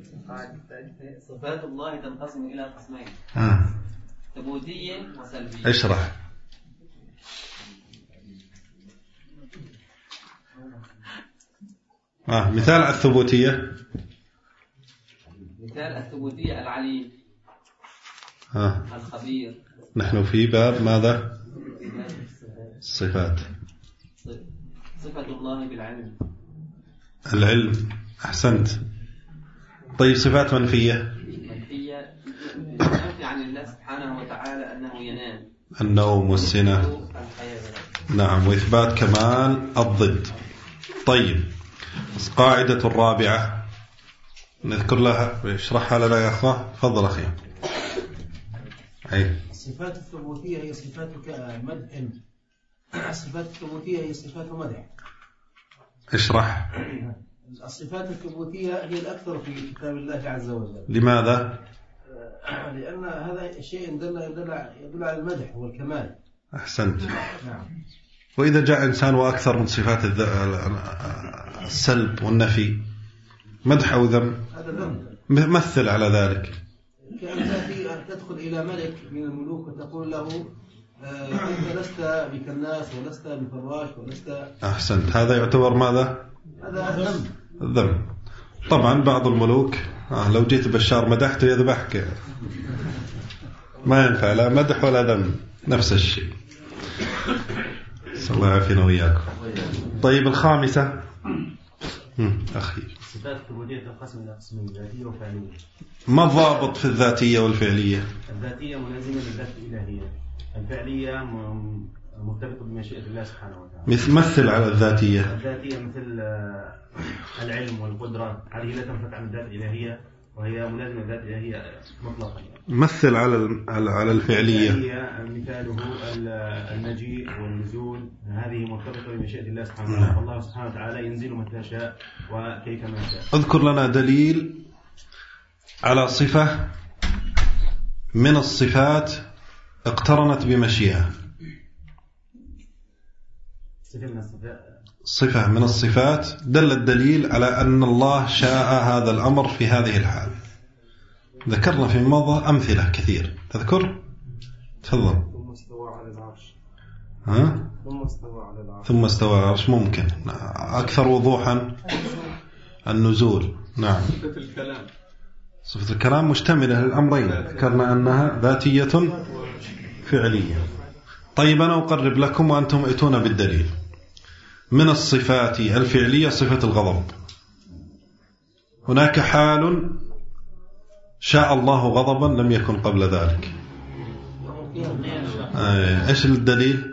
صفات الله تنقسم إلى قسمين، ثبوتية وسلبية. اشرح. مثال على الثبوتية. مثال الثبوتية العليم الخبير. نحن في باب ماذا؟ الصفات. صفة الله بالعلم. العلم، أحسنت. طيب صفات منفية. منفية تنفي عن الله سبحانه وتعالى أنه ينام، النوم والسنة. نعم، وإثبات كمان الضد. طيب القاعدة الرابعة نذكر لها، اشرحها لنا يا أخوة. تفضل أخي. الصفات الثبوتية هي صفات مدح. الصفات الثبوتية هي صفات مدح. اشرح. الصفات الثبوتية هي الأكثر في كتاب الله عز وجل. لماذا؟ لأن هذا الشيء يدل على المدح والكمال. أحسنت. نعم. وإذا جاء إنسان وأكثر من صفات السلب والنفي، مدح أو ذم، هذا ذم. مثل على ذلك. كأن تدخل إلى ملك من الملوك وتقول له أنت لست بكناس ولست بفراش ولست. أحسنت. هذا يعتبر ماذا؟ هذا ذم. ذم. طبعا بعض الملوك لو جيت بشار مدحته يذبحك، ما ينفع لا مدح ولا ذم، نفس الشيء. صلى الله يعافينا وإياكم. طيب الخامسة أخي. صفات الثبوتية تنقسم إلى قسمين: ذاتية وفعلية. ما الضابط في الذاتية والفعلية؟ الذاتية ملازمة للذات الإلهية، الفعلية مرتبطة بمشيئة الله سبحانه وتعالى. مثل على الذاتية. الذاتية مثل العلم والقدرة، هذه لا تنفك عن الذات الإلهية وهي ملازمة للذات الإلهية مطلقا. مثل على الفعلية. مثاله المجيء والنزول، هذه مرتبطة بمشيئة الله سبحانه وتعالى. فالله سبحانه وتعالى ينزل متى شاء وكيف ما شاء. اذكر لنا دليل على صفة من الصفات اقترنت بمشيئة. صفة من الصفات دل الدليل على أن الله شاء هذا الأمر في هذه الحال. ذكرنا في مضى أمثلة كثير، تذكر؟ تفضل. ثم استوى على العرش. ثم استوى على العرش ممكن أكثر وضوحا النزول. نعم. صفة الكلام مشتملة للأمرين، ذكرنا أنها ذاتية فعلية. طيب أنا أقرب لكم وأنتم ائتون بالدليل. من الصفات الفعلية صفة الغضب. هناك حال شاء الله غضبا لم يكن قبل ذلك. إيش الدليل؟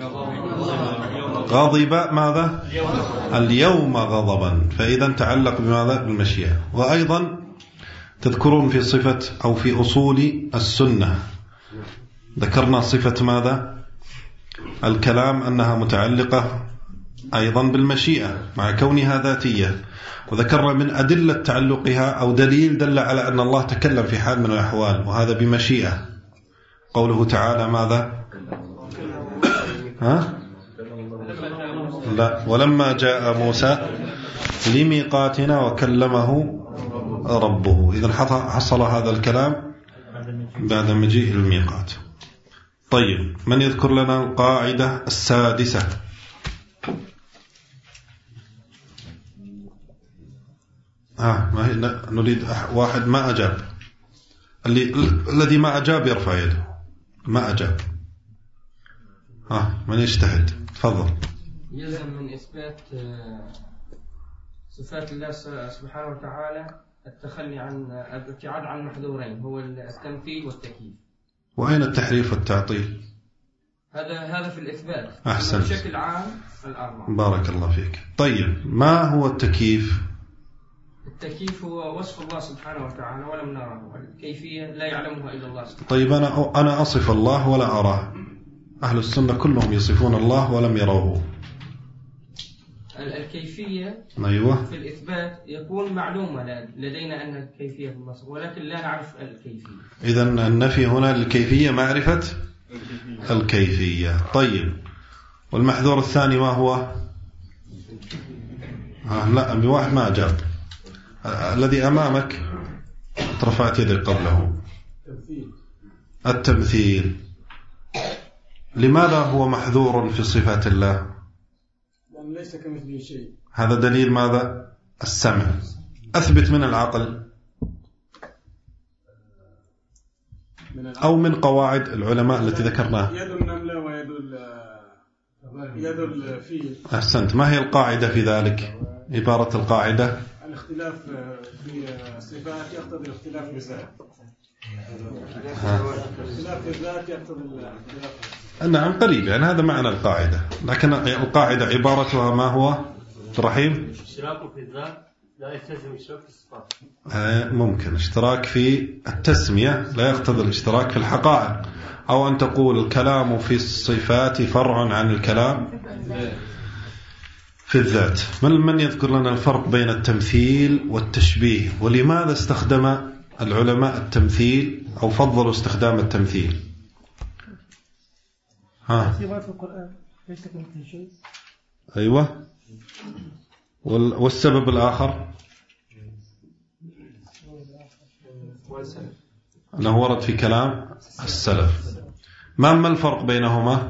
غضب ماذا؟ اليوم غضبا، فإذا تعلق بماذا؟ بالمشيئة. وأيضا تذكرون في صفة أو في أصول السنة ذكرنا صفة ماذا؟ الكلام أنها متعلقة أيضا بالمشيئة مع كونها ذاتية. وذكرنا من أدلة تعلقها أو دليل دل على أن الله تكلم في حال من الأحوال وهذا بمشيئة، قوله تعالى ماذا؟ لا، ولما جاء موسى لميقاتنا وكلمه ربه. إذن حصل هذا الكلام بعد مجيء الميقات. طيب من يذكر لنا القاعدة السادسة؟ نريد واحد ما أجاب. الذي ما أجاب يرفع يده. ما أجاب. من يجتهد؟ تفضل. يلزم من إثبات صفات الله سبحانه وتعالى التخلي عن الابتعاد عن محذورين، هو التمثيل والتكييف. وأين التحريف والتعطيل؟ هذا في الإثبات. أحسن. بشكل عام الأربعة. بارك الله فيك. طيب ما هو التكييف؟ التكييف هو وصف الله سبحانه وتعالى ولم نره، الكيفية لا يعلمها إلا الله سبحانه. طيب أنا أصف الله ولا أراه. أهل السنة كلهم يصفون الله ولم يروه. الكيفية أيوة. في الإثبات يكون معلومة لدينا أن الكيفية في الوصف، ولكن لا نعرف الكيفية. إذن النفي هنا للكيفية معرفة الكيفية. طيب والمحذور الثاني ما هو؟ لا، بواحد ما أجاب. الذي أمامك رفعت يدك قبله. التمثيل. لماذا هو محذور في صفات الله؟ لأن ليس كمثله شيء. هذا دليل ماذا؟ السمع، أثبت من العقل أو من قواعد العلماء التي ذكرناها. يد النملة ويد الفيل. أحسنت. ما هي القاعدة في ذلك؟ عبارة القاعدة الاختلاف في الصفات يقتضي الاختلاف في الذات. الاختلاف في الذات يقتضي الاختلاف. نعم قريب، يعني هذا معنى القاعدة، لكن القاعدة عبارتها ما هو رحيم؟ اشتراك في الذات لا يستلزم اشتراك في الصفات. ممكن اشتراك في التسمية لا يقتضي الاشتراك في الحقائق، أو أن تقول الكلام في الصفات فرع عن الكلام في الذات. من يذكر لنا الفرق بين التمثيل والتشبيه، ولماذا استخدم العلماء التمثيل أو فضلوا استخدام التمثيل؟ صفات القرآن ليس كمثله شيء. أيوة. والسبب الآخر أنه ورد في كلام السلف. ما الفرق بينهما؟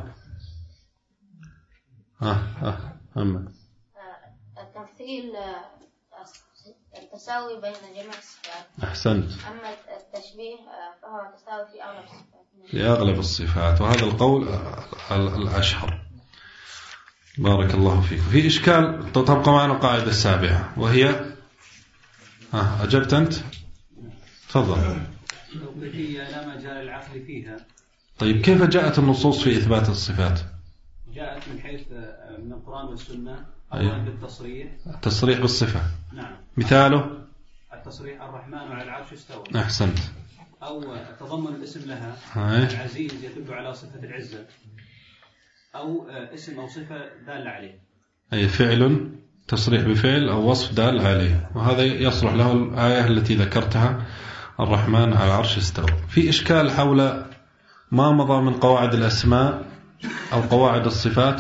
التمثيل التساوي بين جميع الصفات. أحسنت. أما التشبيه فهو تساوي في أغلب الصفات. في أغلب الصفات، وهذا القول الأشهر. بارك الله فيك. في إشكال تبقى معنا القاعدة السابعة وهي أجبت أنت؟ تفضل. توقيفية لا مجال العقل فيها. طيب كيف جاءت النصوص في إثبات الصفات؟ جاءت من حيث من القرآن والسنة. أيوة. بالتصريح. التصريح بالصفة. نعم. مثاله التصريح الرحمن على العرش استوى. أحسنت. أو تضمن الاسم لها. العزيز يدل على صفة العزة، أو اسم أو صفة دال عليه. أي فعل، تصريح بفعل أو وصف دال عليه، وهذا يصلح له الآية التي ذكرتها الرحمن على العرش استوى. في إشكال حول ما مضى من قواعد الأسماء أو قواعد الصفات.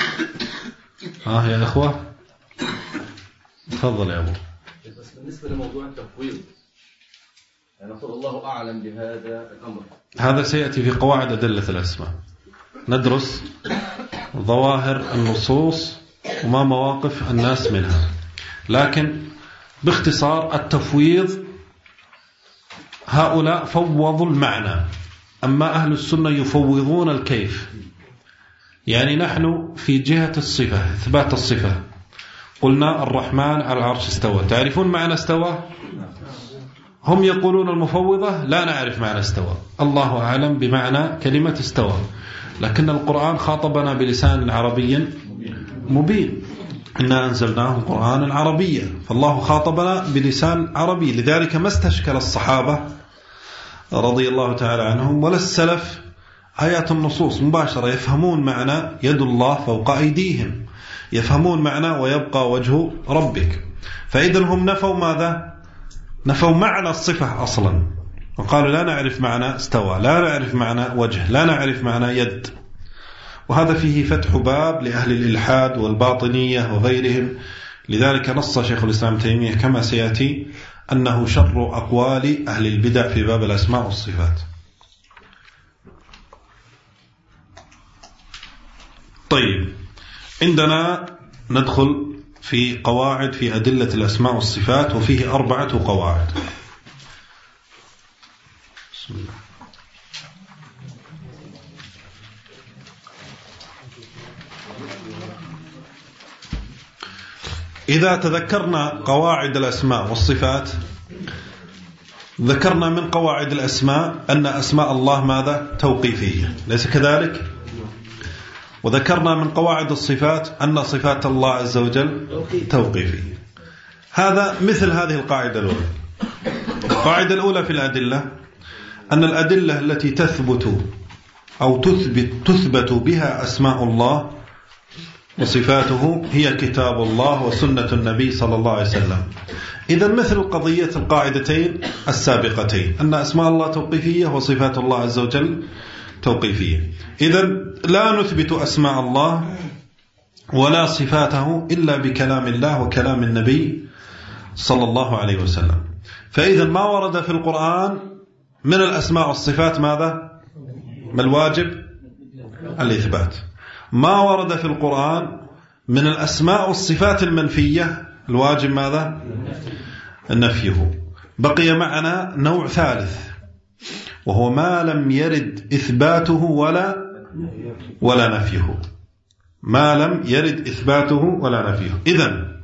يا إخوة تفضل يا أبو. بس بالنسبة لموضوع التفويض، نقول الله أعلم بهذا الأمر. هذا سيأتي في قواعد أدلة الأسماء، ندرس ظواهر النصوص وما مواقف الناس منها. لكن باختصار التفويض هؤلاء فوضوا المعنى، أما أهل السنة يفوضون الكيف. يعني نحن في جهة الصفة، إثبات الصفة، قلنا الرحمن على العرش استوى، تعرفون معنى استوى؟ هم يقولون المفوضة لا نعرف معنى استوى، الله أعلم بمعنى كلمة استوى، لكن القرآن خاطبنا بلسان عربي مبين، إنا أنزلناه قرآنا عربيا، فالله خاطبنا بلسان عربي. لذلك ما استشكل الصحابة رضي الله تعالى عنهم ولا السلف آيات النصوص مباشرة، يفهمون معنى يد الله فوق أيديهم، يفهمون معنى ويبقى وجه ربك. فإذا هم نفوا ماذا؟ نفوا معنى الصفة أصلا، وقالوا لا نعرف معنى استوى، لا نعرف معنى وجه، لا نعرف معنى يد. وهذا فيه فتح باب لأهل الإلحاد والباطنية وغيرهم. لذلك نص شيخ الإسلام تيمية كما سيأتي أنه شر أقوال أهل البدع في باب الأسماء والصفات. طيب، عندنا ندخل في قواعد في أدلة الأسماء والصفات، وفيه 4 قواعد. بسم الله. إذا تذكرنا قواعد الأسماء والصفات، ذكرنا من قواعد الأسماء أن أسماء الله ماذا؟ توقيفية، ليس كذلك؟ وذكرنا من قواعد الصفات أن صفات الله عز وجل توقيفية. هذا مثل هذه القاعدة الأولى. القاعدة الأولى في الأدلة أن الأدلة التي تثبت أو تثبت بها أسماء الله وصفاته هي كتاب الله وسنة النبي صلى الله عليه وسلم. إذا مثل قضية القاعدتين السابقتين أن أسماء الله توقيفية وصفات الله عز وجل توقيفية. إذا لا نثبت أسماء الله ولا صفاته إلا بكلام الله وكلام النبي صلى الله عليه وسلم. فإذا ما ورد في القرآن من الأسماء والصفات ماذا؟ ما الواجب؟ الإثبات. ما ورد في القرآن من الأسماء والصفات المنفية الواجب ماذا؟ نفيه. بقي معنا نوع ثالث وهو ما لم يرد إثباته ولا نفيه. ما لم يرد إثباته ولا نفيه. إذن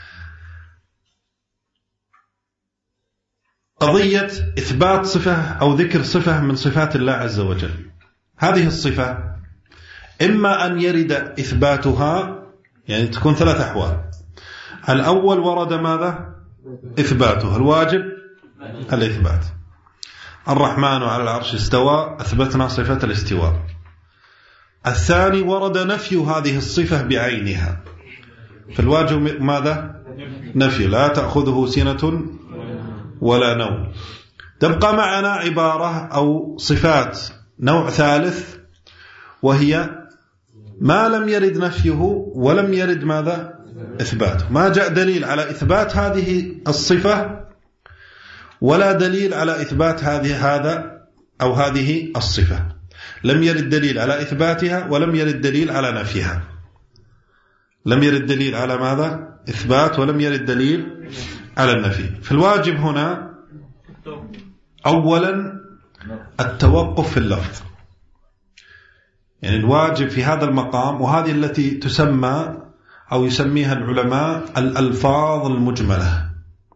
قضية إثبات صفة أو ذكر صفة من صفات الله عز وجل، هذه الصفة إما أن يرد إثباتها، يعني تكون ثلاث أحوال. الأول ورد ماذا؟ إثباته، الواجب الإثبات. الرحمن على العرش استوى، أثبتنا صفة الاستواء. الثاني ورد نفي هذه الصفة بعينها، فالواجب ماذا؟ نفي، لا تأخذه سنة ولا نوم. تبقى معنا عبارة أو صفات نوع ثالث وهي ما لم يرد نفيه ولم يرد ماذا؟ إثباته. ما جاء دليل على إثبات هذه الصفة ولا دليل على إثبات هذا أو هذه الصفة. لم يرد دليل على إثباتها ولم يرد دليل على نفيها. لم يرد دليل على ماذا؟ إثبات، ولم يرد دليل على النفي. فالواجب هنا أولا التوقف في اللفظ، يعني الواجب في هذا المقام، وهذه التي تسمى أو يسميها العلماء الألفاظ المجملة.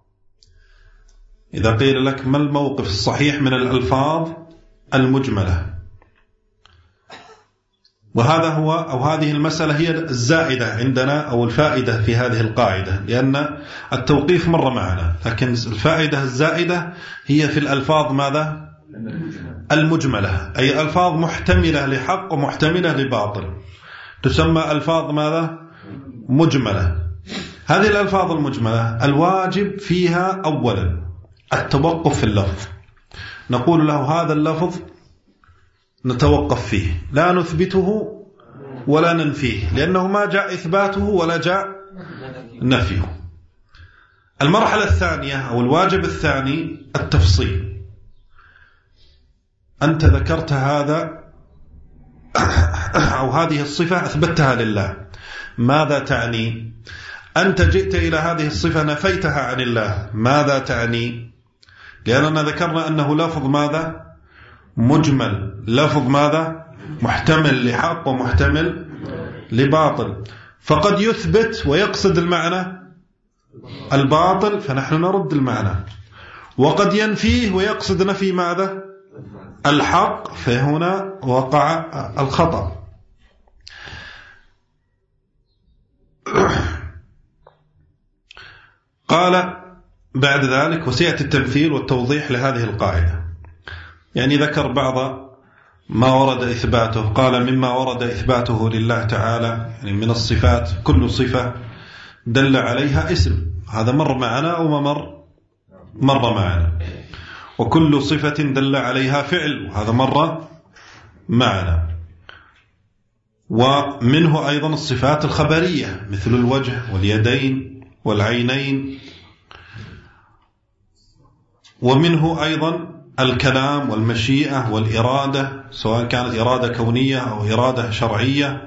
إذا قيل لك ما الموقف الصحيح من الألفاظ المجملة، وهذا هو أو هذه المسألة هي الزائدة عندنا أو الفائدة في هذه القاعدة، لأن التوقيف مر معنا، لكن الفائدة الزائدة هي في الألفاظ ماذا؟ المجملة، أي ألفاظ محتملة لحق ومحتملة لباطل، تسمى ألفاظ ماذا؟ مجملة. هذه الألفاظ المجملة الواجب فيها أولا التوقف في اللفظ، نقول له هذا اللفظ نتوقف فيه، لا نثبته ولا ننفيه، لأنه ما جاء إثباته ولا جاء نفيه. المرحلة الثانية أو الواجب الثاني التفصيل. أنت ذكرت هذا أو هذه الصفة أثبتها لله، ماذا تعني؟ أنت جئت إلى هذه الصفة نفيتها عن الله، ماذا تعني؟ لأننا ذكرنا أنه لفظ ماذا؟ مجمل، لفظ ماذا؟ محتمل لحق ومحتمل لباطل، فقد يثبت ويقصد المعنى الباطل فنحن نرد المعنى، وقد ينفيه ويقصد نفي ماذا؟ الحق، فهنا وقع الخطأ. قال بعد ذلك وسيأتي التمثيل والتوضيح لهذه القاعدة، يعني ذكر بعض ما ورد إثباته. قال مما ورد إثباته لله تعالى يعني من الصفات كل صفة دل عليها اسم، هذا مر معنا أو ما مر معنا، وكل صفة دل عليها فعل، وهذا مر معنا. ومنه أيضا الصفات الخبرية مثل الوجه واليدين والعينين، ومنه أيضا الكلام والمشيئة والإرادة، سواء كانت إرادة كونية أو إرادة شرعية.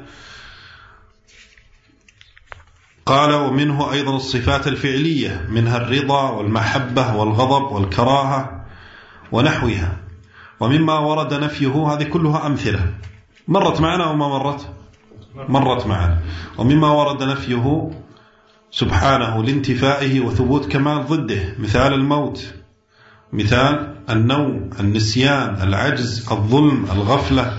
قال ومنه أيضا الصفات الفعلية، منها الرضا والمحبة والغضب والكراهة ونحوها. ومما ورد نفيه هذه كلها أمثلة مرت معنا وما مرت معنا. ومما ورد نفيه سبحانه لانتفائه وثبوت كمال ضده، مثال الموت، مثال النوم، النسيان، العجز، الظلم، الغفلة.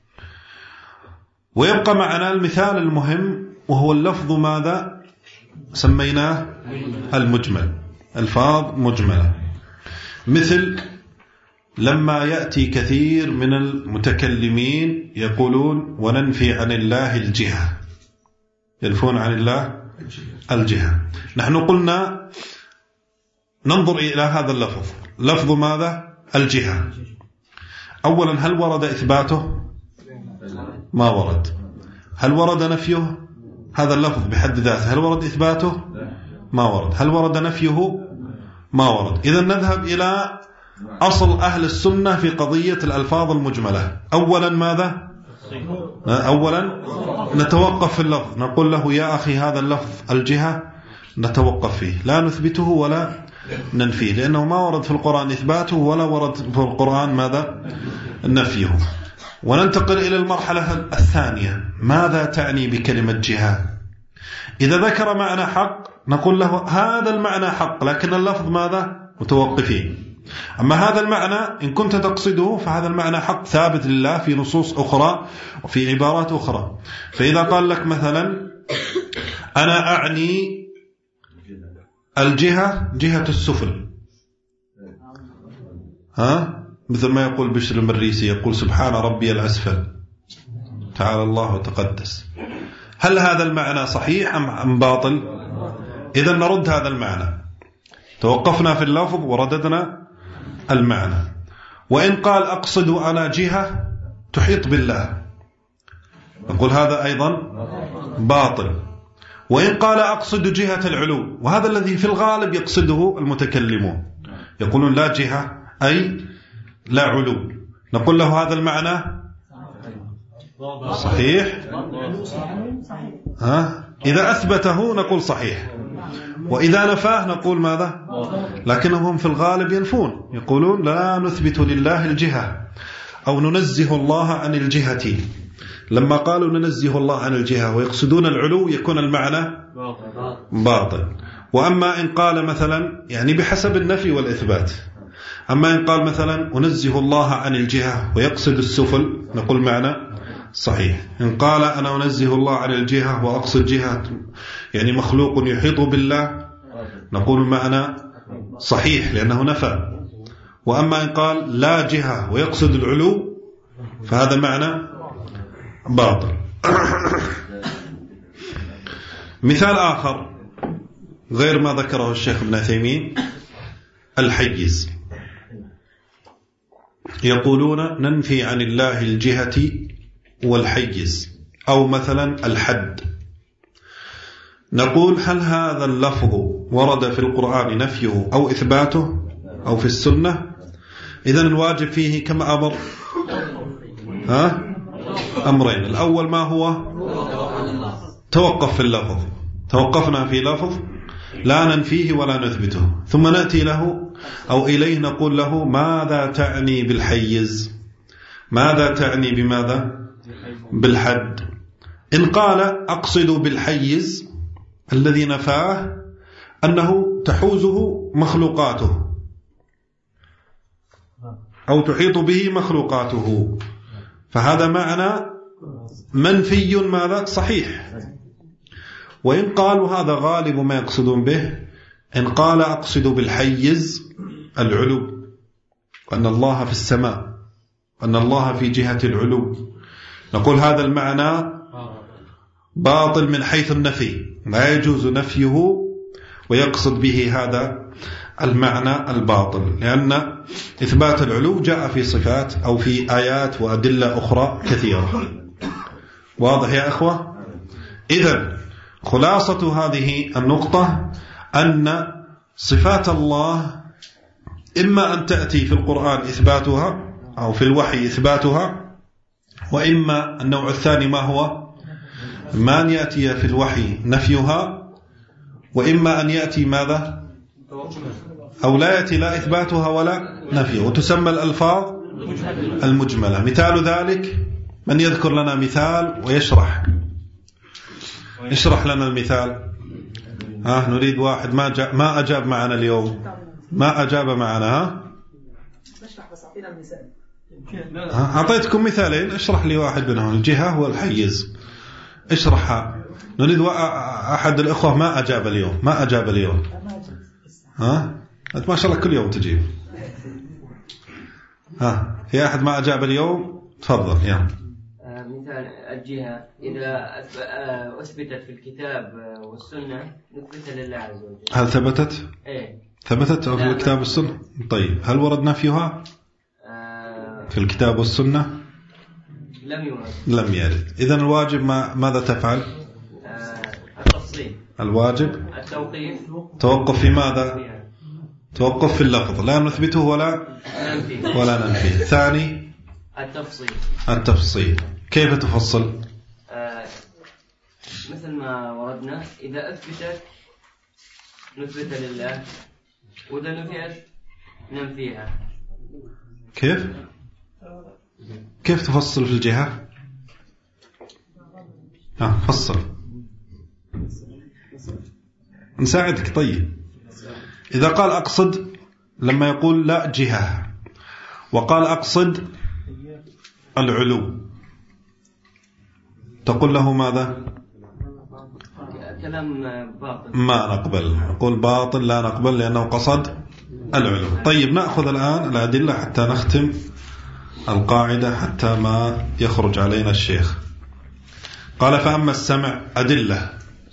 ويبقى معنا المثال المهم وهو اللفظ ماذا سميناه؟ المجمل، الفاظ مجملة، مثل لما يأتي كثير من المتكلمين يقولون وننفي عن الله الجهة، ينفون عن الله الجهة. نحن قلنا ننظر إلى هذا اللفظ، لفظ ماذا؟ الجهة. أولا هل ورد إثباته؟ ما ورد. هل ورد نفيه؟ هذا اللفظ بحد ذاته هل ورد إثباته؟ ما ورد. هل ورد نفيه؟ ما ورد. إذن نذهب إلى أصل أهل السنة في قضية الألفاظ المجملة. أولا ماذا؟ أولا نتوقف في اللفظ، نقول له يا أخي هذا اللفظ الجهة نتوقف فيه، لا نثبته ولا ننفيه، لأنه ما ورد في القرآن إثباته ولا ورد في القرآن ماذا؟ نفيه. وننتقل إلى المرحلة الثانية، ماذا تعني بكلمة جهة؟ إذا ذكر معنى حق نقول له هذا المعنى حق، لكن اللفظ ماذا؟ متوقفين. أما هذا المعنى إن كنت تقصده فهذا المعنى حق ثابت لله في نصوص أخرى وفي عبارات أخرى. فإذا قال لك مثلا أنا أعني الجهة جهة السفل، مثل ما يقول بشر المريسي، يقول سبحان ربي الأسفل تعالى الله وتقدس. هل هذا المعنى صحيح أم باطل؟ إذا نرد هذا المعنى، توقفنا في اللفظ ورددنا المعنى. وإن قال أقصد أنا جهة تحيط بالله نقول هذا أيضا باطل. وإن قال أقصد جهة العلو، وهذا الذي في الغالب يقصده المتكلمون، يقولون لا جهة أي لا علو، نقول له هذا المعنى صحيح. إذا أثبته نقول صحيح، وإذا نفاه نقول ماذا؟ لكنهم في الغالب ينفون، يقولون لا نثبت لله الجهة أو ننزه الله عن الجهة. لما قالوا ننزه الله عن الجهة ويقصدون العلو يكون المعنى باطل. وأما إن قال مثلا يعني بحسب النفي والإثبات، أما إن قال مثلا أنزه الله عن الجهة ويقصد السفل نقول معنى صحيح. إن قال أنا أنزه الله عن الجهة وأقصد جهة يعني مخلوق يحيط بالله نقول معنى صحيح لأنه نفى. وأما إن قال لا جهة ويقصد العلو فهذا معنى باطل. مثال آخر غير ما ذكره الشيخ ابن عثيمين، الحيز. يقولون ننفي عن الله الجهة والحيز، أو مثلا الحد. نقول هل هذا اللفظ ورد في القرآن نفيه أو إثباته أو في السنة؟ إذن الواجب فيه كما أمر أمرين. الأول ما هو؟ توقف في اللفظ، توقفنا في لفظ لا ننفيه ولا نثبته، ثم نأتي له أو إليه نقول له ماذا تعني بالحيز؟ ماذا تعني بماذا؟ بالحد. إن قال أقصد بالحيز الذي نفاه أنه تحوزه مخلوقاته أو تحيط به مخلوقاته، فهذا معنى منفي ماذا؟ صحيح. وإن قالوا هذا غالب ما يقصدون به، إن قال أقصد بالحيز العلو، وأن الله في السماء، وأن الله في جهة العلو، نقول هذا المعنى باطل من حيث النفي، لا يجوز نفيه ويقصد به هذا المعنى الباطل، لأن إثبات العلو جاء في صفات أو في آيات وأدلة أخرى كثيرة. واضح يا أخوة؟ إذن خلاصة هذه النقطة أن صفات الله إما أن تأتي في القرآن إثباتها أو في الوحي إثباتها، وإما النوع الثاني ما هو؟ ما أن يأتي في الوحي نفيها، وإما أن يأتي ماذا؟ أو لا يأتي لا إثباتها ولا نفيها، وتسمى الألفاظ المجملة. مثال ذلك من يذكر لنا مثال ويشرح؟ اشرح لنا المثال. نريد واحد ما أجاب معنا اليوم، ما أجاب معنا. أعطيتكم مثالين، اشرح لي واحد منهم، الجهة والحيز، اشرحها. نريد أحد الأخوة ما أجاب اليوم، ما أجاب اليوم. أنت ما شاء الله كل يوم تجيب. في أحد ما أجاب اليوم؟ تفضل يا. مثال الجهة إذا أثبتت في الكتاب والسنة نثبتها لله عز وجل. هل ثبتت؟ إيه ثبتت في الكتاب والسنة؟ طيب هل ورد نفيها في الكتاب والسنة؟ لم يرد. إذن الواجب ماذا تفعل؟ التفصيل. الواجب التوقيف. توقف في ماذا؟ توقف في اللفظ، لا نثبته ولا ننفيه. ثاني التفصيل. كيف تفصل؟ مثل ما وردنا إذا أثبتت نثبت لله، وإذا نفيت ننفيها. كيف تفصل في الجهة؟ فصل نساعدك. طيب إذا قال أقصد، لما يقول لا جهة وقال أقصد العلو، تقول له ماذا؟ كلام باطل، ما نقبل، نقول باطل لا نقبل لأنه قصد العلو. طيب نأخذ الآن الأدلة حتى نختم القاعدة حتى ما يخرج علينا الشيخ. قال فأما السمع أدلة.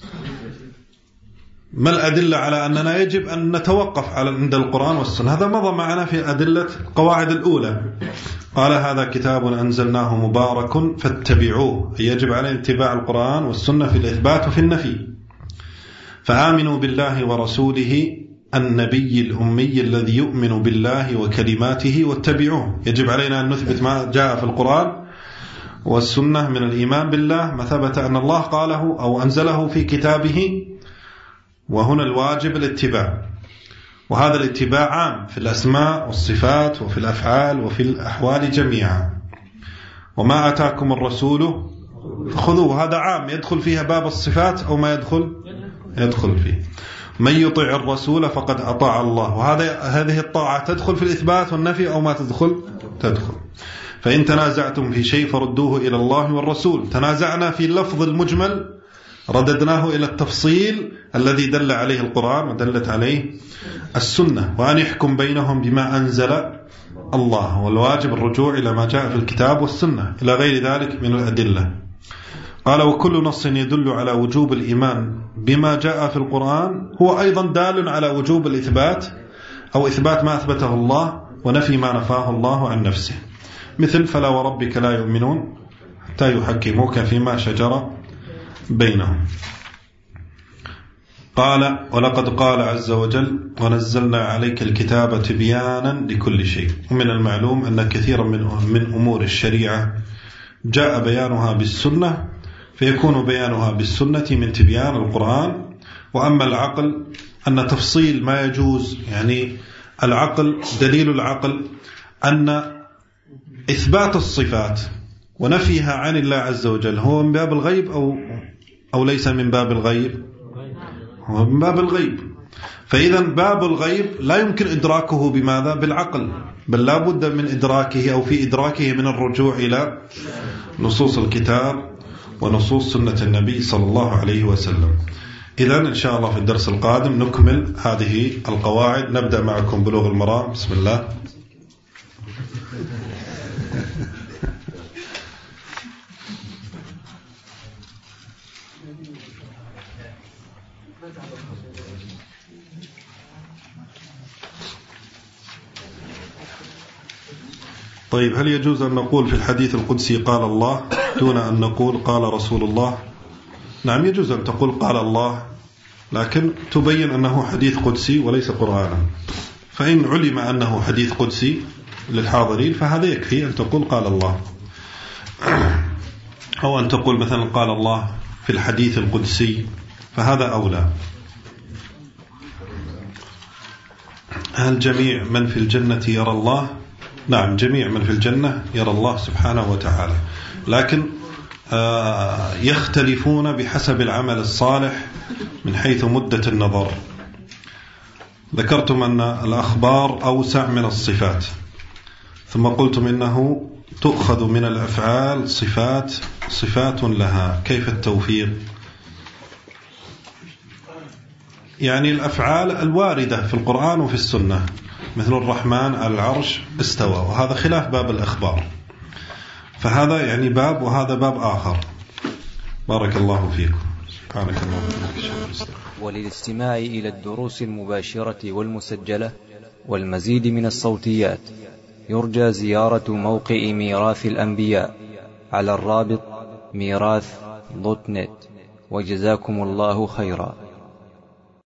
ما الأدلة على أننا يجب أن نتوقف عند القرآن والسنة؟ هذا مضى معنا في أدلة القواعد الأولى. قال هذا كتاب أنزلناه مبارك فاتبعوه، يجب علينا اتباع القرآن والسنة في الإثبات وفي النفي. فآمنوا بالله ورسوله النبي الأمي الذي يؤمن بالله وكلماته واتبعوه. يجب علينا أن نثبت ما جاء في القرآن والسنة من الإيمان بالله، ما ثبت أن الله قاله أو أنزله في كتابه، وهنا الواجب الاتباع. وهذا الاتباع عام في الأسماء والصفات وفي الأفعال وفي الأحوال جميعا. وما أتاكم الرسول فخذوه، هذا عام يدخل فيها باب الصفات أو ما يدخل فيه. من يطع الرسول فقد أطاع الله، وهذه الطاعة تدخل في الإثبات والنفي أو ما تدخل. فإن تنازعتم في شيء فردوه إلى الله والرسول. تنازعنا في اللفظ المجمل، رددناه إلى التفصيل الذي دل عليه القرآن ودلت عليه السنة. وأن يحكم بينهم بما أنزل الله، والواجب الرجوع إلى ما جاء في الكتاب والسنة إلى غير ذلك من الأدلة. قال وكل نص يدل على وجوب الإيمان بما جاء في القرآن هو أيضا دال على وجوب الإثبات أو إثبات ما أثبته الله ونفي ما نفاه الله عن نفسه. مثل فلا وربك لا يؤمنون حتى يحكموك فيما شجر بينهم. قال ولقد قال عز وجل ونزلنا عليك الكتاب تبيانا لكل شيء. ومن المعلوم أن كثيرا من أمور الشريعة جاء بيانها بالسنة، فيكون بيانها بالسنة من تبيان القرآن. وأما العقل أن تفصيل ما يجوز، يعني العقل دليل العقل أن إثبات الصفات ونفيها عن الله عز وجل هو من باب الغيب أو ليس من باب الغيب؟ هو من باب الغيب. فإذا باب الغيب لا يمكن إدراكه بماذا؟ بالعقل، بل لا بد من إدراكه أو في إدراكه من الرجوع إلى نصوص الكتاب ونصوص سنة النبي صلى الله عليه وسلم. إذن إن شاء الله في الدرس القادم نكمل هذه القواعد. نبدأ معكم بلوغ المرام. بسم الله. طيب هل يجوز أن نقول في الحديث القدسي قال الله دون أن نقول قال رسول الله؟ نعم يجوز أن تقول قال الله، لكن تبين أنه حديث قدسي وليس قرآنا. فإن علم أنه حديث قدسي للحاضرين فهذا يكفي أن تقول قال الله، أو أن تقول مثلا قال الله في الحديث القدسي، فهذا أولى. هل جميع من في الجنة يرى الله؟ نعم جميع من في الجنة يرى الله سبحانه وتعالى، لكن يختلفون بحسب العمل الصالح من حيث مدة النظر. ذكرتم أن الأخبار أوسع من الصفات، ثم قلتم إنه تؤخذ من الأفعال صفات لها. كيف التوفيق؟ يعني الأفعال الواردة في القرآن وفي السنة، مثل الرحمن على العرش استوى، وهذا خلاف باب الأخبار، فهذا يعني باب وهذا باب آخر. بارك الله فيكم. سبحانك اللهم وبحمدك. وللاستماع إلى الدروس المباشرة والمسجلة والمزيد من الصوتيات يرجى زيارة موقع ميراث الأنبياء على الرابط ميراث.net. وجزاكم الله خيرا.